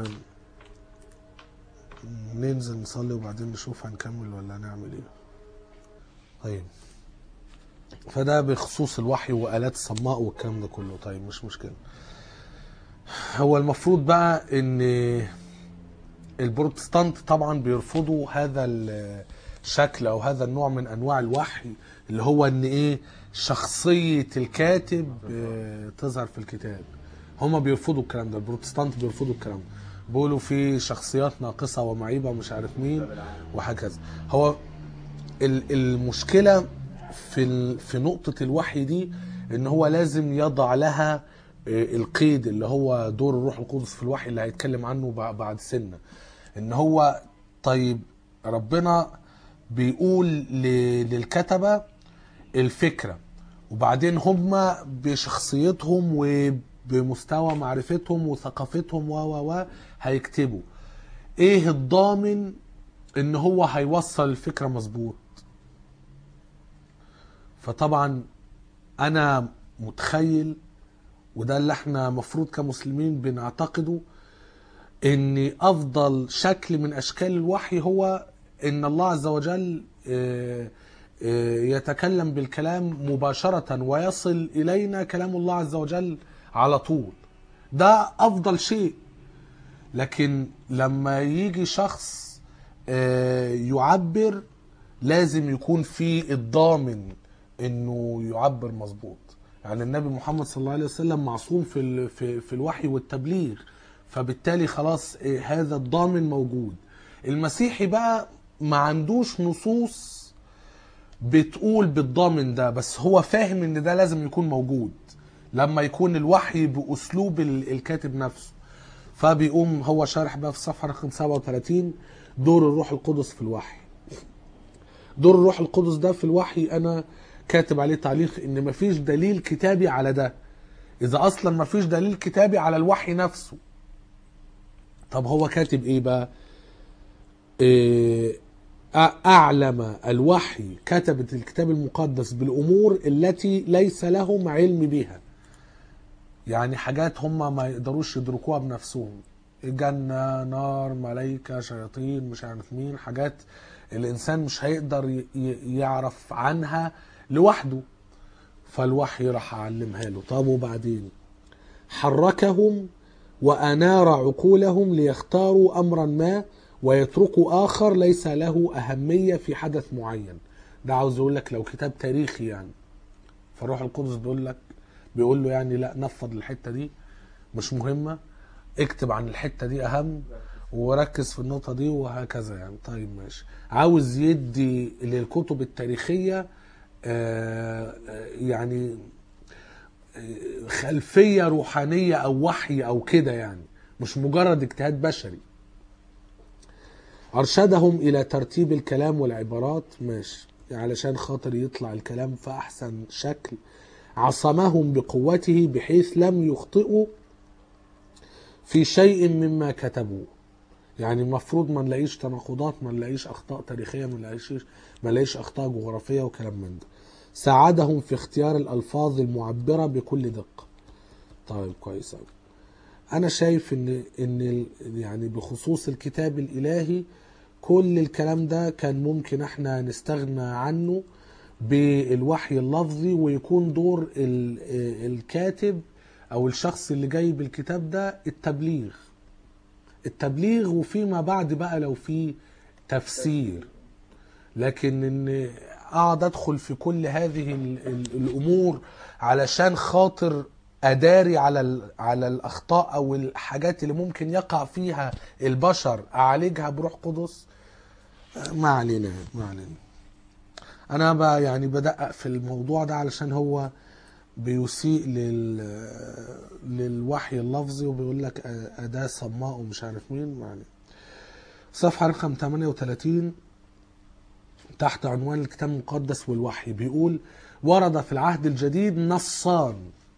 ننزل نصلي وبعدين نشوف هنكمل ولا هنعمل ايه. طيب فده بخصوص الوحي وآلات الصماء والكلام ده كله. طيب مش مشكلة. هو المفروض بقى ان البروتستانت طبعا بيرفضوا هذا الشكل او هذا النوع من انواع الوحي اللي هو ان ايه شخصية الكاتب تظهر في الكتاب. هما بيرفضوا الكلام ده، البروتستانت بيرفضوا الكلام ده، بيقولوا في شخصيات ناقصة ومعيبة ومش عارف مين وهكذا. هو المشكلة في نقطة الوحي دي ان هو لازم يضع لها القيد اللي هو دور الروح القدس في الوحي اللي هيتكلم عنه بعد سنة. ان هو طيب ربنا بيقول للكتبة الفكرة، وبعدين هم بشخصيتهم وبمستوى معرفتهم وثقافتهم و هيكتبوا ايه الضامن ان هو هيوصل الفكرة مظبوط؟ فطبعا انا متخيل، وده اللي احنا مفروض كمسلمين بنعتقده، ان افضل شكل من اشكال الوحي هو ان الله عز وجل يتكلم بالكلام مباشرة ويصل الينا كلام الله عز وجل على طول. ده افضل شيء. لكن لما يجي شخص يعبر لازم يكون في الضامن انه يعبر مظبوط. يعني النبي محمد صلى الله عليه وسلم معصوم في الوحي والتبليغ، فبالتالي خلاص هذا الضامن موجود. المسيحي بقى ما عندوش نصوص بتقول بالضامن ده، بس هو فاهم ان ده لازم يكون موجود لما يكون الوحي بأسلوب الكاتب نفسه. فبيقوم هو شارح بقى في صفحة رقم 37 دور الروح القدس في الوحي. دور الروح القدس ده في الوحي انا كاتب عليه تعليق ان مفيش دليل كتابي على ده. اذا اصلا مفيش دليل كتابي على الوحي نفسه، طب هو كاتب ايه بقى؟ اعلم الوحي كتبت الكتاب المقدس بالامور التي ليس لهم علم بها. يعني حاجات هم ما يقدروش يدركوها بنفسهم، الجنة، نار، ملائكة، شياطين، مش عارف مين، حاجات الإنسان مش هيقدر يعرف عنها لوحده، فالوحي راح أعلمها له. طب وبعدين حركهم وأنار عقولهم ليختاروا أمرا ما ويتركوا آخر ليس له أهمية في حدث معين. ده عاوز يقول لك لو كتاب تاريخي يعني، فالروح القدس بيقول له يعني لا نفض الحتة دي مش مهمة، اكتب عن الحتة دي أهم وركز في النقطة دي وهكذا يعني. طيب ماشي. عاوز يدي للكتب التاريخية يعني خلفية روحانية أو وحي أو كده يعني، مش مجرد اجتهاد بشري. أرشدهم إلى ترتيب الكلام والعبارات، ماشي، علشان خاطر يطلع الكلام في أحسن شكل. عصمهم بقوته بحيث لم يخطئوا في شيء مما كتبوه. يعني المفروض ما نلاقيش تناقضات، ما نلاقيش أخطاء تاريخية، ما نلاقيش أخطاء جغرافية وكلام من ده. ساعدهم في اختيار الألفاظ المعبرة بكل دقة. طيب كويس أوي. أنا شايف إن يعني بخصوص الكتاب الإلهي كل الكلام ده كان ممكن احنا نستغنى عنه بالوحي اللفظي، ويكون دور الكاتب أو الشخص اللي جاي بالكتاب ده التبليغ وفيما بعد بقى لو في تفسير. لكن ان اقعد ادخل في كل هذه الامور علشان خاطر اداري على الاخطاء او الحاجات اللي ممكن يقع فيها البشر اعالجها بروح قدس. ما علينا. انا بقى يعني بدقق في الموضوع ده علشان هو بيسيء للوحي اللفظي، وبيقول لك اداة صماء ومش عارف مين. ما علينا. صفحة رقم 38 تحت عنوان الكتاب المقدس والوحي بيقول: ورد في العهد الجديد نصان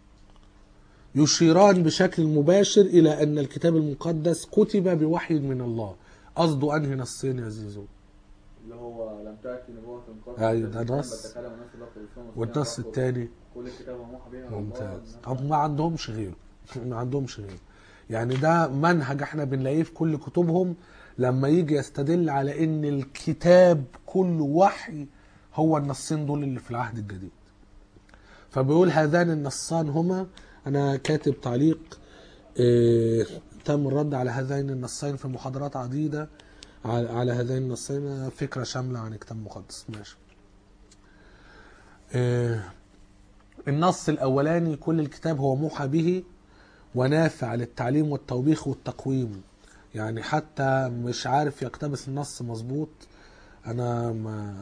يشيران بشكل مباشر إلى أن الكتاب المقدس كتب بوحي من الله. قصده أنهي نصين يا زيزو؟ اللي هو لم تأتي نبوة قط. أيوة ده نص، والنص الثاني كل الكتاب موحى به. ممتاز. طب ما عندهمش غيره. ما عندهمش غيره. يعني ده منهج احنا بنلاقيه في كل كتبهم لما يجي يستدل على ان الكتاب كله وحي، هو النصين دول اللي في العهد الجديد. فبيقول هذان النصان هما، انا كاتب تعليق تم الرد على هذين النصين في محاضرات عديدة على هذين النصين، فكرة شاملة عن الكتاب المقدس. ماشي. النص الاولاني: كل الكتاب هو موحى به ونافع للتعليم والتوبيخ والتقويم. يعني حتى مش عارف يقتبس النص مظبوط، انا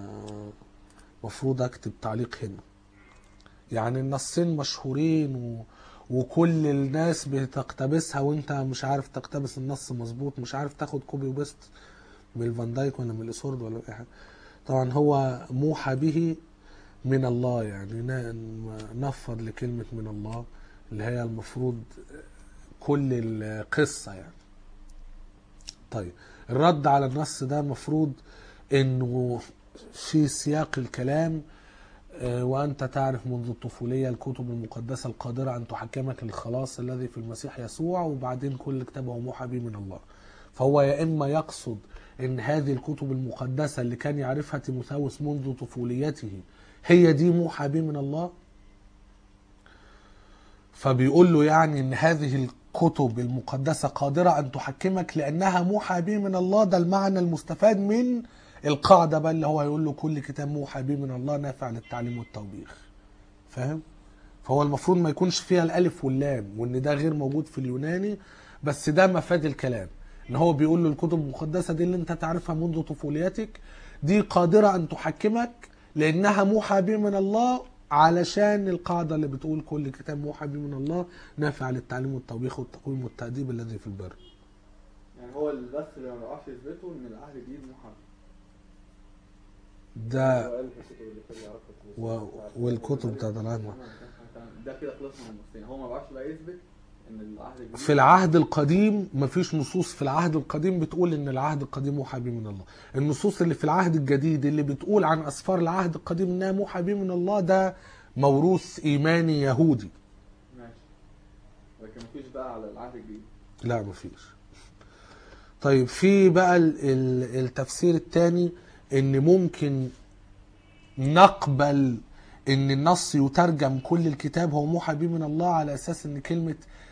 مفروض اكتب تعليق هنا. يعني النصين مشهورين وكل الناس بتقتبسها، وانت مش عارف تقتبس النص مظبوط، مش عارف تاخد كوبي وبيست من الفان دايك ولا من الاسورد ولا اي حاجه. طبعا هو موحى به من الله، يعني نفض لكلمه من الله اللي هي المفروض كل القصه يعني. طيب الرد على النص ده مفروض انه في سياق الكلام: وأنت تعرف منذ الطفولية الكتب المقدسة القادرة أن تحكمك للخلاص الذي في المسيح يسوع، وبعدين كل كتاب هو موحى به من الله. فهو يا إما يقصد أن هذه الكتب المقدسة اللي كان يعرفها تيموثاوس منذ طفوليته هي دي موحى به من الله، فبيقول له يعني أن هذه الكتب المقدسة قادرة أن تحكمك لأنها موحى به من الله. ده المعنى المستفاد من القاعدة بقى اللي هو يقول له كل كتاب موحى به من الله نافع للتعليم والتوبيخ. فاهم؟ فهو المفروض ما يكونش فيها الألف واللام، وإن ده غير موجود في اليوناني، بس ده مفاد الكلام. إن هو بيقول له الكتب المقدسة دي اللي أنت تعرفها منذ طفوليتك دي قادرة أن تحكمك لأنها موحى به من الله، علشان القاعدة اللي بتقول كل كتاب موحى به من الله نافع للتعليم والتوبيخ والتقويم والتأديب الذي في البر. يعني هو بس اللي ما بيعرفش يثبته إن العهد الجديد موحى ده والكتب بتاعت العهد ده كده خلصنا من النصين. هو ما بيعرفش بقى يثبت ان العهد الجديد. في العهد القديم مفيش نصوص في العهد القديم بتقول ان العهد القديم موحى به من الله. النصوص اللي في العهد الجديد اللي بتقول عن اسفار العهد القديم انها موحى به من الله ده موروث ايماني يهودي. ماشي. لكن مفيش بقى على العهد الجديد. لا مفيش. طيب في بقى التفسير الثاني ان ممكن نقبل ان النص يترجم كل الكتاب هو موحى به من الله على اساس ان كلمة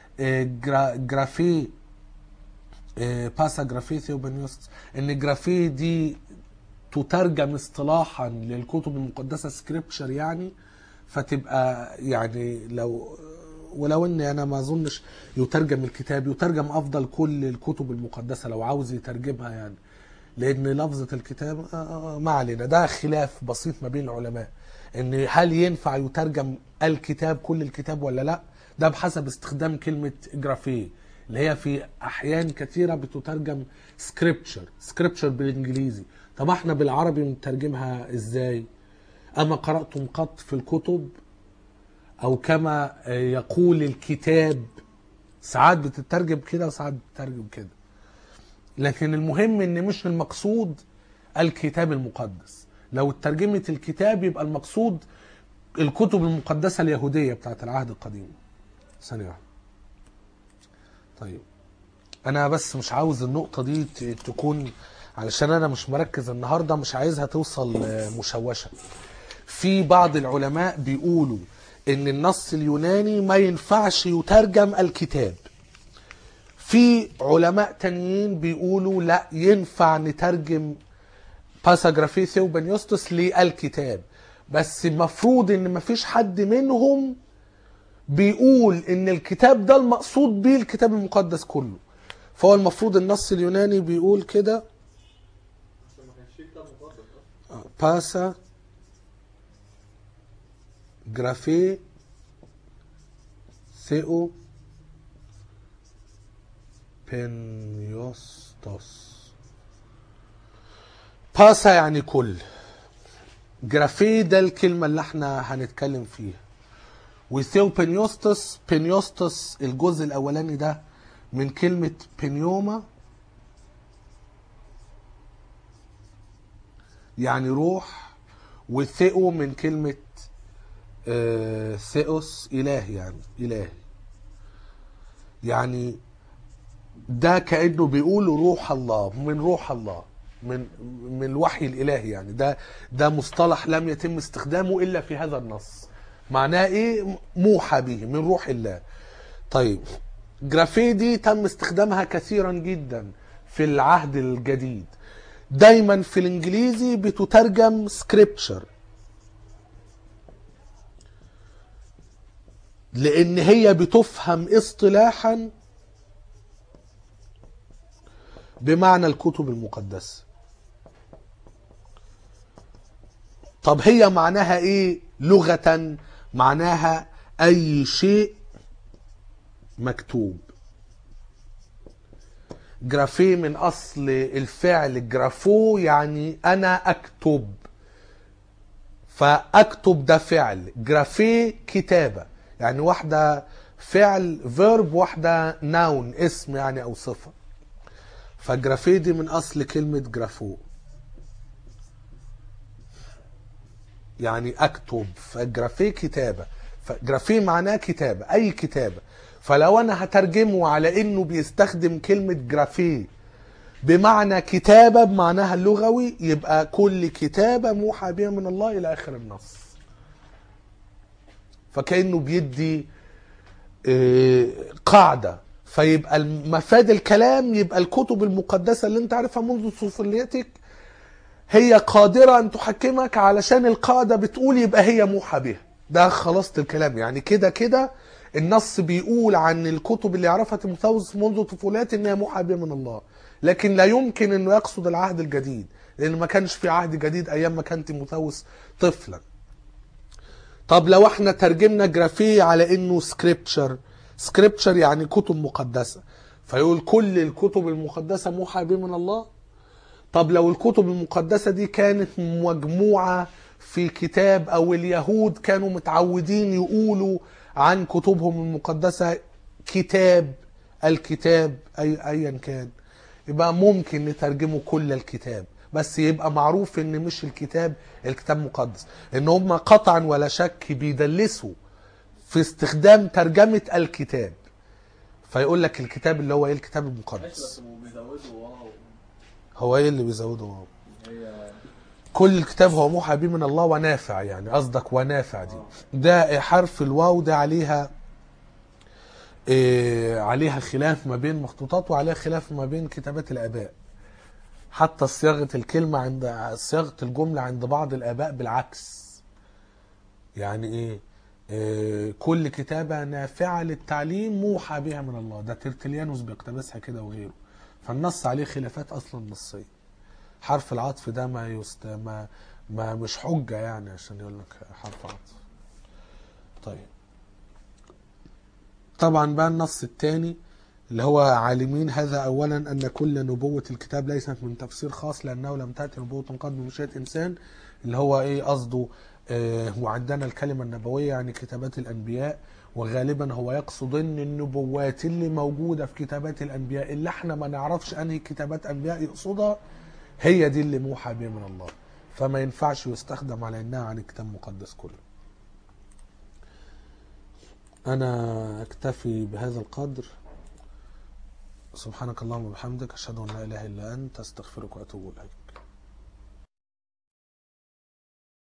جرافي باسا جرافي ثيوبانيوس، ان جرافي دي تترجم اصطلاحا للكتب المقدسة سكريبتشر يعني، فتبقى يعني ولو ان انا ما اظنش يترجم الكتاب، يترجم افضل كل الكتب المقدسة لو عاوز يترجمها يعني، لان لفظة الكتاب ما علينا. ده خلاف بسيط ما بين العلماء ان هل ينفع يترجم الكتاب كل الكتاب ولا لا. ده بحسب استخدام كلمة جرافي اللي هي في احيان كثيرة بتترجم سكريبتشر بالانجليزي. طب احنا بالعربي بنترجمها ازاي؟ اما قرأتم قط في الكتب او كما يقول الكتاب، ساعات بتترجم كده وساعات بتترجم كده. لكن المهم ان مش المقصود الكتاب المقدس. لو ترجمت الكتاب يبقى المقصود الكتب المقدسة اليهودية بتاعت العهد القديم. ثانية واحدة. طيب انا بس مش عاوز النقطة دي تكون، علشان انا مش مركز النهاردة، مش عايزها توصل مشوشة. في بعض العلماء بيقولوا ان النص اليوناني ما ينفعش يترجم الكتاب. في علماء تانيين بيقولوا لا ينفع نترجم باسا جرافي ثيوبانيوس للكتاب، بس المفروض ان مفيش حد منهم بيقول ان الكتاب ده المقصود بيه الكتاب المقدس كله. فهو المفروض النص اليوناني بيقول كده بس ما كانش فيه كتاب مقدس اصلا. باسا جرافي ثيو بنيوستوس. باسا يعني كل، جرافي ده الكلمة اللي احنا هنتكلم فيها، وثيو بنيوستوس، بنيوستوس الجزء الاولاني ده من كلمة بنيوما يعني روح، وثيو من كلمة ثيوس إله، يعني إله. يعني ده كأنه بيقول روح الله، من روح الله، من الوحي الإلهي. يعني ده مصطلح لم يتم استخدامه إلا في هذا النص. معناه إيه؟ موحى به من روح الله. طيب جرافي دي تم استخدامها كثيرا جدا في العهد الجديد. دايما في الانجليزي بتترجم سكريبتشر، لان هي بتفهم اصطلاحا بمعنى الكتب المقدسة. طب هي معناها ايه لغة؟ معناها اي شيء مكتوب. جرافي من اصل الفعل جرافو يعني انا اكتب، فاكتب ده فعل، جرافي كتابة، يعني واحدة فعل فيرب، واحدة ناون اسم يعني او صفة. فجرافي دي من اصل كلمة جرافو يعني اكتب، فجرافي كتابة، فجرافي معناه كتابة، اي كتابة. فلو انا هترجمه على انه بيستخدم كلمة جرافي بمعنى كتابة بمعناها اللغوي، يبقى كل كتابة موحى بها من الله الى اخر النص. فكأنه بيدي قاعدة. فيبقى مفاد الكلام يبقى الكتب المقدسة اللي انت عارفها منذ طفولتك هي قادرة ان تحكمك، علشان القاعدة بتقول يبقى هي موحى بها. ده خلاصة الكلام. يعني كده كده النص بيقول عن الكتب اللي يعرفها تيموثاوس منذ طفولته انها موحى بها من الله، لكن لا يمكن انه يقصد العهد الجديد، لان ما كانش في عهد جديد ايام ما كان تيموثاوس طفلا. طب لو احنا ترجمنا جرافي على انه سكريبتشر، سكريبتشر يعني كتب مقدسة، فيقول كل الكتب المقدسة موحى بها من الله. طب لو الكتب المقدسة دي كانت مجموعة في كتاب، او اليهود كانوا متعودين يقولوا عن كتبهم المقدسة كتاب، الكتاب ايا كان، يبقى ممكن نترجمه كل الكتاب، بس يبقى معروف ان مش الكتاب مقدس. ان هم قطعا ولا شك بيدلسوا في استخدام ترجمة الكتاب، فيقول لك الكتاب اللي هو ايه؟ الكتاب ماشي، المقدس. بس هم بيزودوا واو. هو ايه اللي بيزوده واو؟ هي كل الكتاب هو موحى به من الله ونافع، يعني قصدك ونافع دي. ده حرف الواو ده عليها عليها خلاف ما بين مخطوطات، وعليها خلاف ما بين كتابات الآباء. حتى صياغة الكلمة عند صياغة الجملة عند بعض الآباء بالعكس. يعني ايه؟ كل كتابة نافعة للتعليم موحى بها من الله. ده ترتليانوس بيقتبسها كده وغيره. فالنص عليه خلافات اصلا نصية. حرف العطف ده ما مش حجة يعني عشان يقول لك حرف عطف. طيب طبعا بقى النص الثاني اللي هو عالمين هذا اولا ان كل نبوة الكتاب ليست من تفسير خاص، لانه لم تأتي نبوة قد بمشيئة انسان. اللي هو ايه قصده؟ وعندنا الكلمة النبوية يعني كتابات الانبياء، وغالبا هو يقصد ان النبوات اللي موجودة في كتابات الانبياء اللي احنا ما نعرفش انهي كتابات انبياء يقصدها، هي دي اللي موحى بها من الله. فما ينفعش يستخدم على انها عن الكتاب المقدس كله. انا اكتفي بهذا القدر. سبحانك اللهم وبحمدك، اشهد ان لا اله الا انت، استغفرك واتوب اليك.